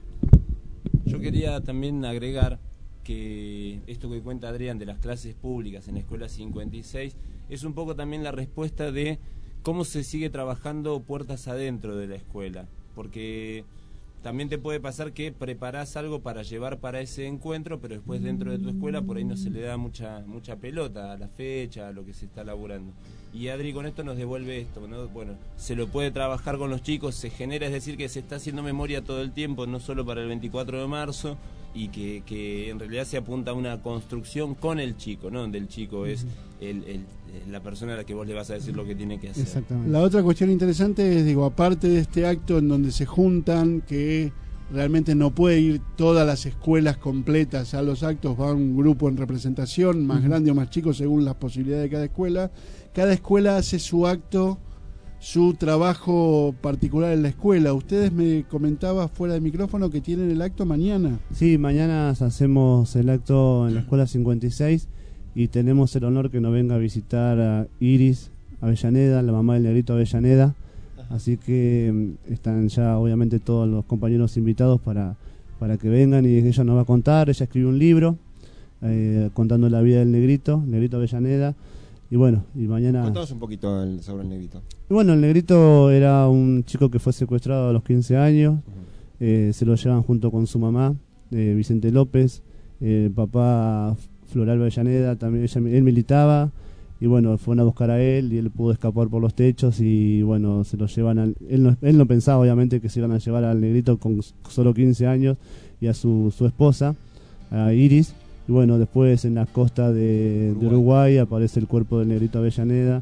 Yo quería también agregar que esto que cuenta Adrián de las clases públicas en la Escuela 56 es un poco también la respuesta de cómo se sigue trabajando puertas adentro de la escuela, porque también te puede pasar que preparás algo para llevar para ese encuentro, pero después dentro de tu escuela por ahí no se le da mucha pelota a la fecha, a lo que se está laburando. Y Adri con esto nos devuelve esto, ¿no? Bueno, se lo puede trabajar con los chicos, se genera, es decir, que se está haciendo memoria todo el tiempo, no solo para el 24 de marzo, y que en realidad se apunta a una construcción con el chico, ¿no? Donde el chico es la persona a la que vos le vas a decir lo que tiene que hacer. Exactamente. La otra cuestión interesante es, aparte de este acto en donde se juntan, que realmente no puede ir todas las escuelas completas a los actos, va un grupo en representación, más grande o más chico según las posibilidades de cada escuela hace su acto, su trabajo particular en la escuela. Ustedes me comentaban fuera de micrófono que tienen el acto mañana. Sí, mañana hacemos el acto en la Escuela 56 y tenemos el honor que nos venga a visitar a Iris Avellaneda, la mamá del negrito Avellaneda. Así que están ya obviamente todos los compañeros invitados para que vengan, y ella nos va a contar. Ella escribió un libro contando la vida del negrito Avellaneda. Y bueno, y mañana... Contanos un poquito sobre el negrito. Y bueno, el negrito era un chico que fue secuestrado a los 15 años. Se lo llevan junto con su mamá, Vicente López, el papá Floral Avellaneda, también él militaba. Y bueno, fueron a buscar a él y él pudo escapar por los techos y bueno, se lo llevan él no pensaba obviamente que se iban a llevar al negrito con solo 15 años y a su esposa, a Iris. Y bueno, después en la costa de Uruguay aparece el cuerpo del negrito Avellaneda.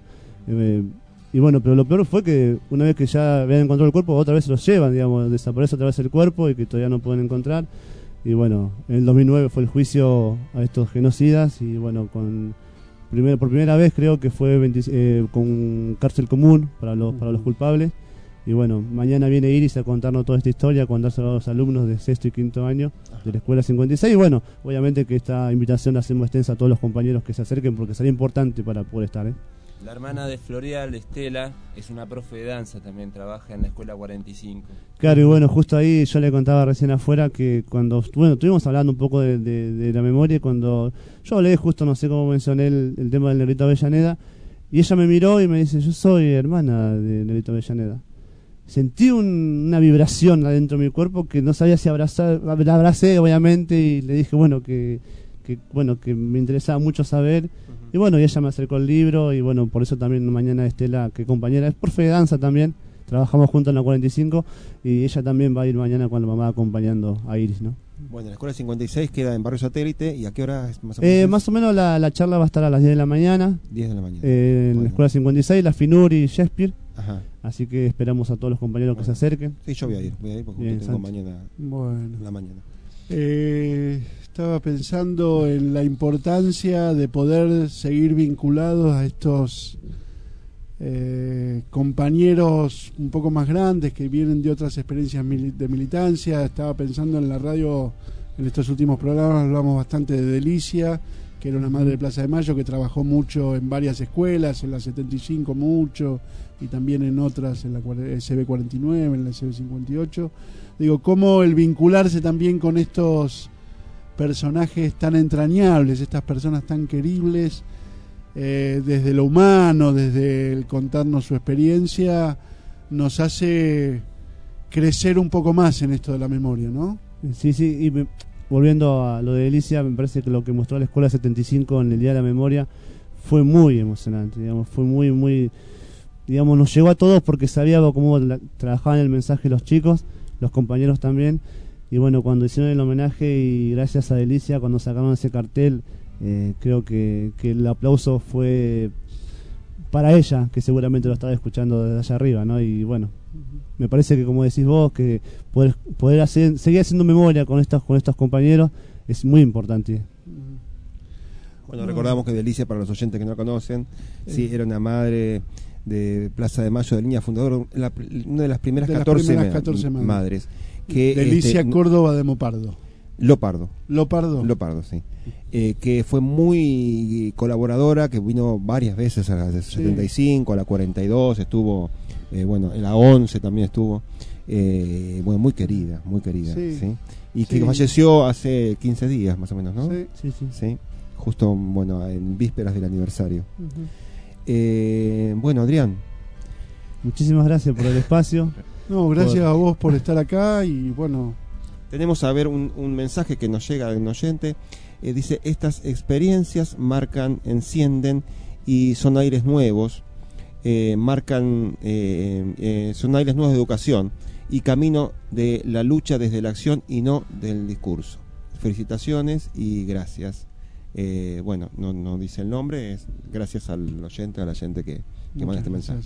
Y bueno, pero lo peor fue que una vez que ya habían encontrado el cuerpo, otra vez se los llevan, digamos, desaparece otra vez el cuerpo y que todavía no pueden encontrar. Y bueno, en el 2009 fue el juicio a estos genocidas y bueno, por primera vez creo que fue con cárcel común para los culpables. Y bueno, mañana viene Iris a contarnos toda esta historia, a contárselo a los alumnos de sexto y quinto año de la Escuela 56. Y bueno, obviamente que esta invitación la hacemos extensa a todos los compañeros que se acerquen, porque sería importante para poder estar. La hermana de Florial, Estela, es una profe de danza también, trabaja en la Escuela 45. Claro, y bueno, justo ahí yo le contaba recién afuera que cuando estuvimos hablando un poco de la memoria, y cuando yo hablé justo, no sé cómo mencioné el tema del negrito Avellaneda, y ella me miró y me dice: yo soy hermana de negrito Avellaneda. Sentí una vibración adentro de mi cuerpo que no sabía si abrazar. La abracé obviamente y le dije que me interesaba mucho saber. Y bueno, y ella me acercó el libro y bueno, por eso también mañana Estela, que compañera, es profe de danza también, trabajamos juntos en la 45 y ella también va a ir mañana con la mamá acompañando a Iris, ¿no? Bueno, la Escuela 56 queda en Barrio Satélite. ¿Y a qué hora es más o menos? Más o menos la charla va a estar a las 10 de la mañana. 10 de la mañana. En la Escuela 56, la FINUR y Shakespeare. Ajá. Así que esperamos a todos los compañeros que se acerquen. Sí, yo voy a ir porque bien, tengo mañana. Bueno. La mañana. Estaba pensando en la importancia de poder seguir vinculados a estos compañeros un poco más grandes que vienen de otras experiencias de militancia. Estaba pensando en la radio, en estos últimos programas hablamos bastante de Delicia, que era una madre de Plaza de Mayo que trabajó mucho en varias escuelas, en la 75 mucho, y también en otras, en la SB49, en la SB58. Digo, cómo el vincularse también con estos personajes tan entrañables, estas personas tan queribles, desde lo humano, desde el contarnos su experiencia, nos hace crecer un poco más en esto de la memoria, ¿no? Sí, y volviendo a lo de Delicia, me parece que lo que mostró la Escuela 75 en el Día de la Memoria fue muy emocionante, digamos, fue muy, digamos, nos llegó a todos porque sabíamos cómo trabajaban el mensaje los chicos, los compañeros también, y bueno, cuando hicieron el homenaje y gracias a Delicia, cuando sacaron ese cartel, creo que el aplauso fue para ella, que seguramente lo estaba escuchando desde allá arriba, ¿no? Y bueno, me parece que, como decís vos, que poder seguir haciendo memoria con estos compañeros es muy importante. Bueno, recordamos que Delicia, para los oyentes que no la conocen, sí, era una madre de Plaza de Mayo, de línea fundadora, una de las primeras 14 madres. Que, Delicia Córdoba de Mopardo. Lopardo, sí. Que fue muy colaboradora, que vino varias veces a la 75, a la 42, estuvo, bueno, en la 11 también estuvo, bueno, muy querida, ¿sí? Y que falleció hace 15 días más o menos, ¿no? Sí. Justo, bueno, en vísperas del aniversario. Bueno, Adrián. Muchísimas gracias por el espacio. No, gracias a vos por estar acá y bueno... Tenemos a ver un mensaje que nos llega de un oyente. Dice, estas experiencias marcan, encienden y son aires nuevos. Son aires nuevos de educación y camino de la lucha desde la acción y no del discurso. Felicitaciones y gracias. Bueno, no dice el nombre, es gracias al oyente, a la gente que manda este mensaje.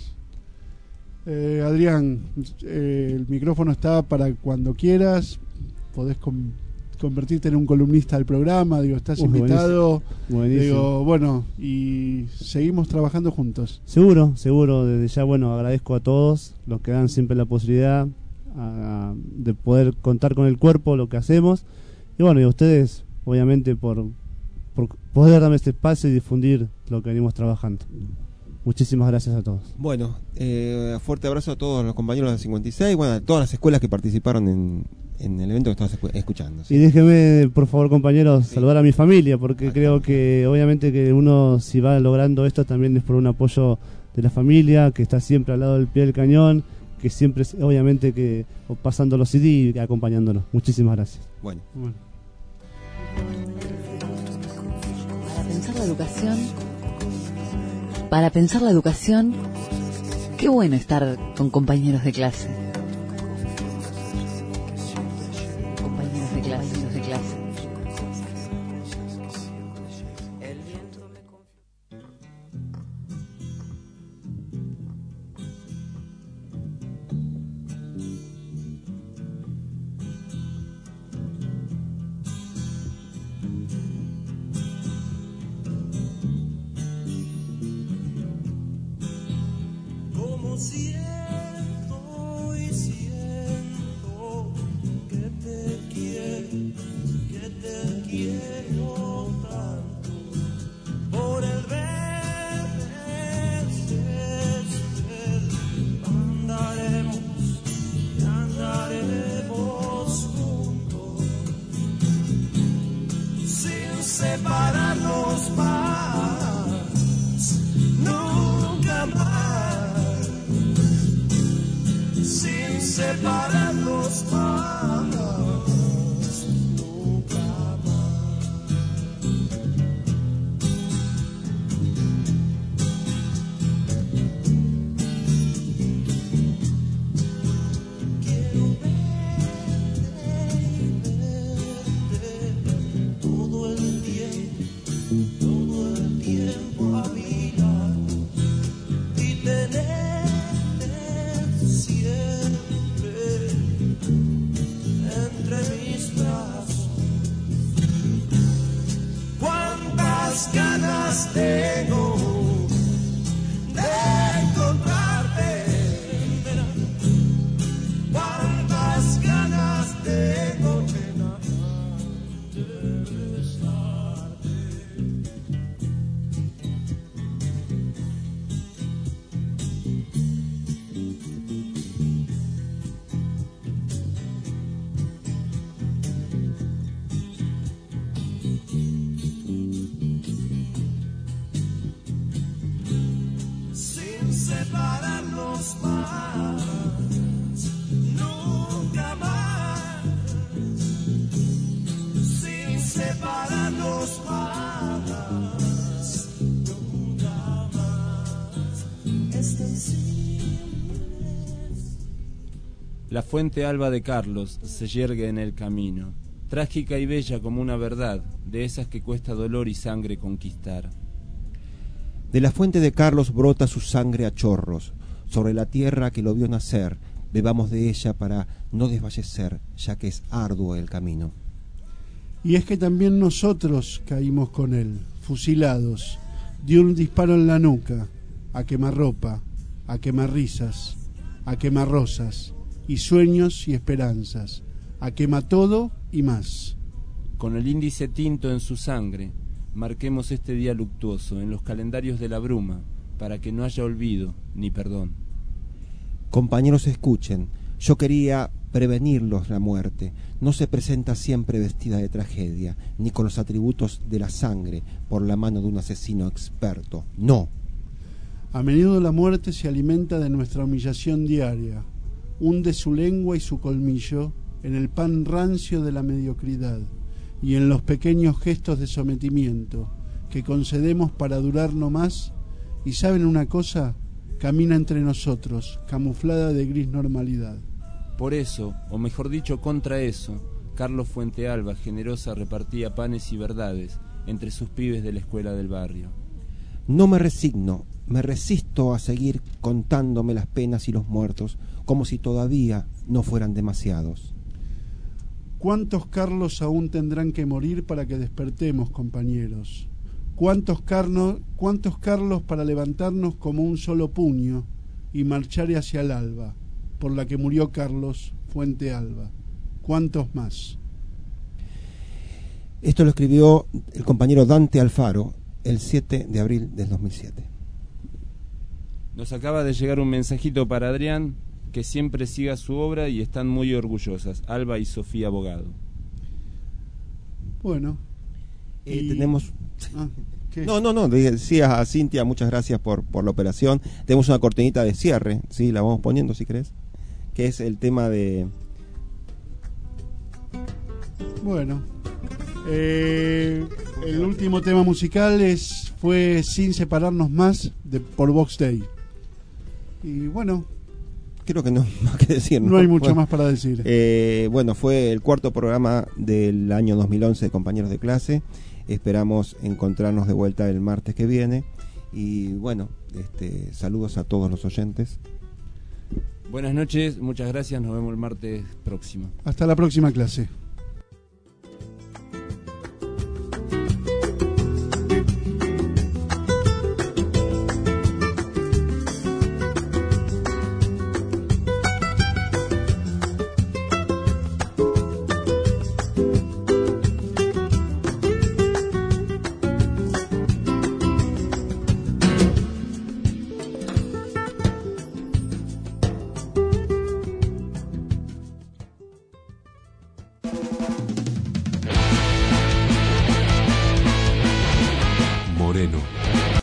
Adrián, el micrófono está para cuando quieras. Podés convertirte en un columnista del programa, digo, estás invitado. Buenísimo. Digo, bueno, y seguimos trabajando juntos. Seguro, desde ya, bueno, agradezco a todos los que dan siempre la posibilidad de poder contar con el cuerpo, lo que hacemos, y bueno, y a ustedes, obviamente, por poder darme este espacio y difundir lo que venimos trabajando. Muchísimas gracias a todos. Bueno, fuerte abrazo a todos los compañeros de 56, bueno, a todas las escuelas que participaron en el evento que estamos escuchando. ¿Sí? Y déjeme, por favor, compañeros, saludar a mi familia, porque creo que obviamente que uno, si va logrando esto, también es por un apoyo de la familia, que está siempre al lado del pie del cañón, que siempre, obviamente, que pasando los CD y acompañándonos. Muchísimas gracias. Bueno. Para pensar la educación, qué bueno estar con compañeros de clase. Compañeros de clase. Siento y siento que te quiero tanto. Por el verde césped andaremos juntos, sin separarnos más, nunca más. separarnos más, nunca más, sin separarnos más, nunca más. Es tan simple. La fuente alba de Carlos se yergue en el camino, trágica y bella como una verdad, de esas que cuesta dolor y sangre conquistar. De la fuente de Carlos brota su sangre a chorros, sobre la tierra que lo vio nacer, bebamos de ella para no desfallecer, ya que es arduo el camino. Y es que también nosotros caímos con él, fusilados, de un disparo en la nuca, a quemarropa, a quemarrisas, a quemarrosas, y sueños y esperanzas, a quematodo y más. Con el índice tinto en su sangre, marquemos este día luctuoso en los calendarios de la bruma, para que no haya olvido ni perdón. Compañeros, escuchen, yo quería prevenirlos la muerte. No se presenta siempre vestida de tragedia, ni con los atributos de la sangre por la mano de un asesino experto. No. A menudo la muerte se alimenta de nuestra humillación diaria, hunde su lengua y su colmillo en el pan rancio de la mediocridad y en los pequeños gestos de sometimiento que concedemos para durar no más, y ¿saben una cosa? Camina entre nosotros, camuflada de gris normalidad. Por eso, o mejor dicho contra eso, Carlos Fuentealba generosa repartía panes y verdades entre sus pibes de la escuela del barrio. No me resigno, me resisto a seguir contándome las penas y los muertos como si todavía no fueran demasiados. ¿Cuántos Carlos aún tendrán que morir para que despertemos, compañeros? ¿Cuántos Carlos para levantarnos como un solo puño y marchar hacia el alba, por la que murió Carlos Fuentealba? ¿Cuántos más? Esto lo escribió el compañero Dante Alfaro el 7 de abril del 2007. Nos acaba de llegar un mensajito para Adrián, que siempre siga su obra y están muy orgullosas, Alba y Sofía Abogado. Bueno, tenemos... ¿qué? No, decía a Cintia, muchas gracias por la operación. Tenemos una cortinita de cierre, sí, la vamos poniendo si querés, que es el tema de... Bueno, el último tema musical fue Sin Separarnos Más, por Box Day. Y bueno, creo que no hay más que decir. No hay mucho más para decir. Bueno, fue el cuarto programa del año 2011 de Compañeros de Clase. Esperamos encontrarnos de vuelta el martes que viene. Y bueno, saludos a todos los oyentes. Buenas noches, muchas gracias, nos vemos el martes próximo. Hasta la próxima clase.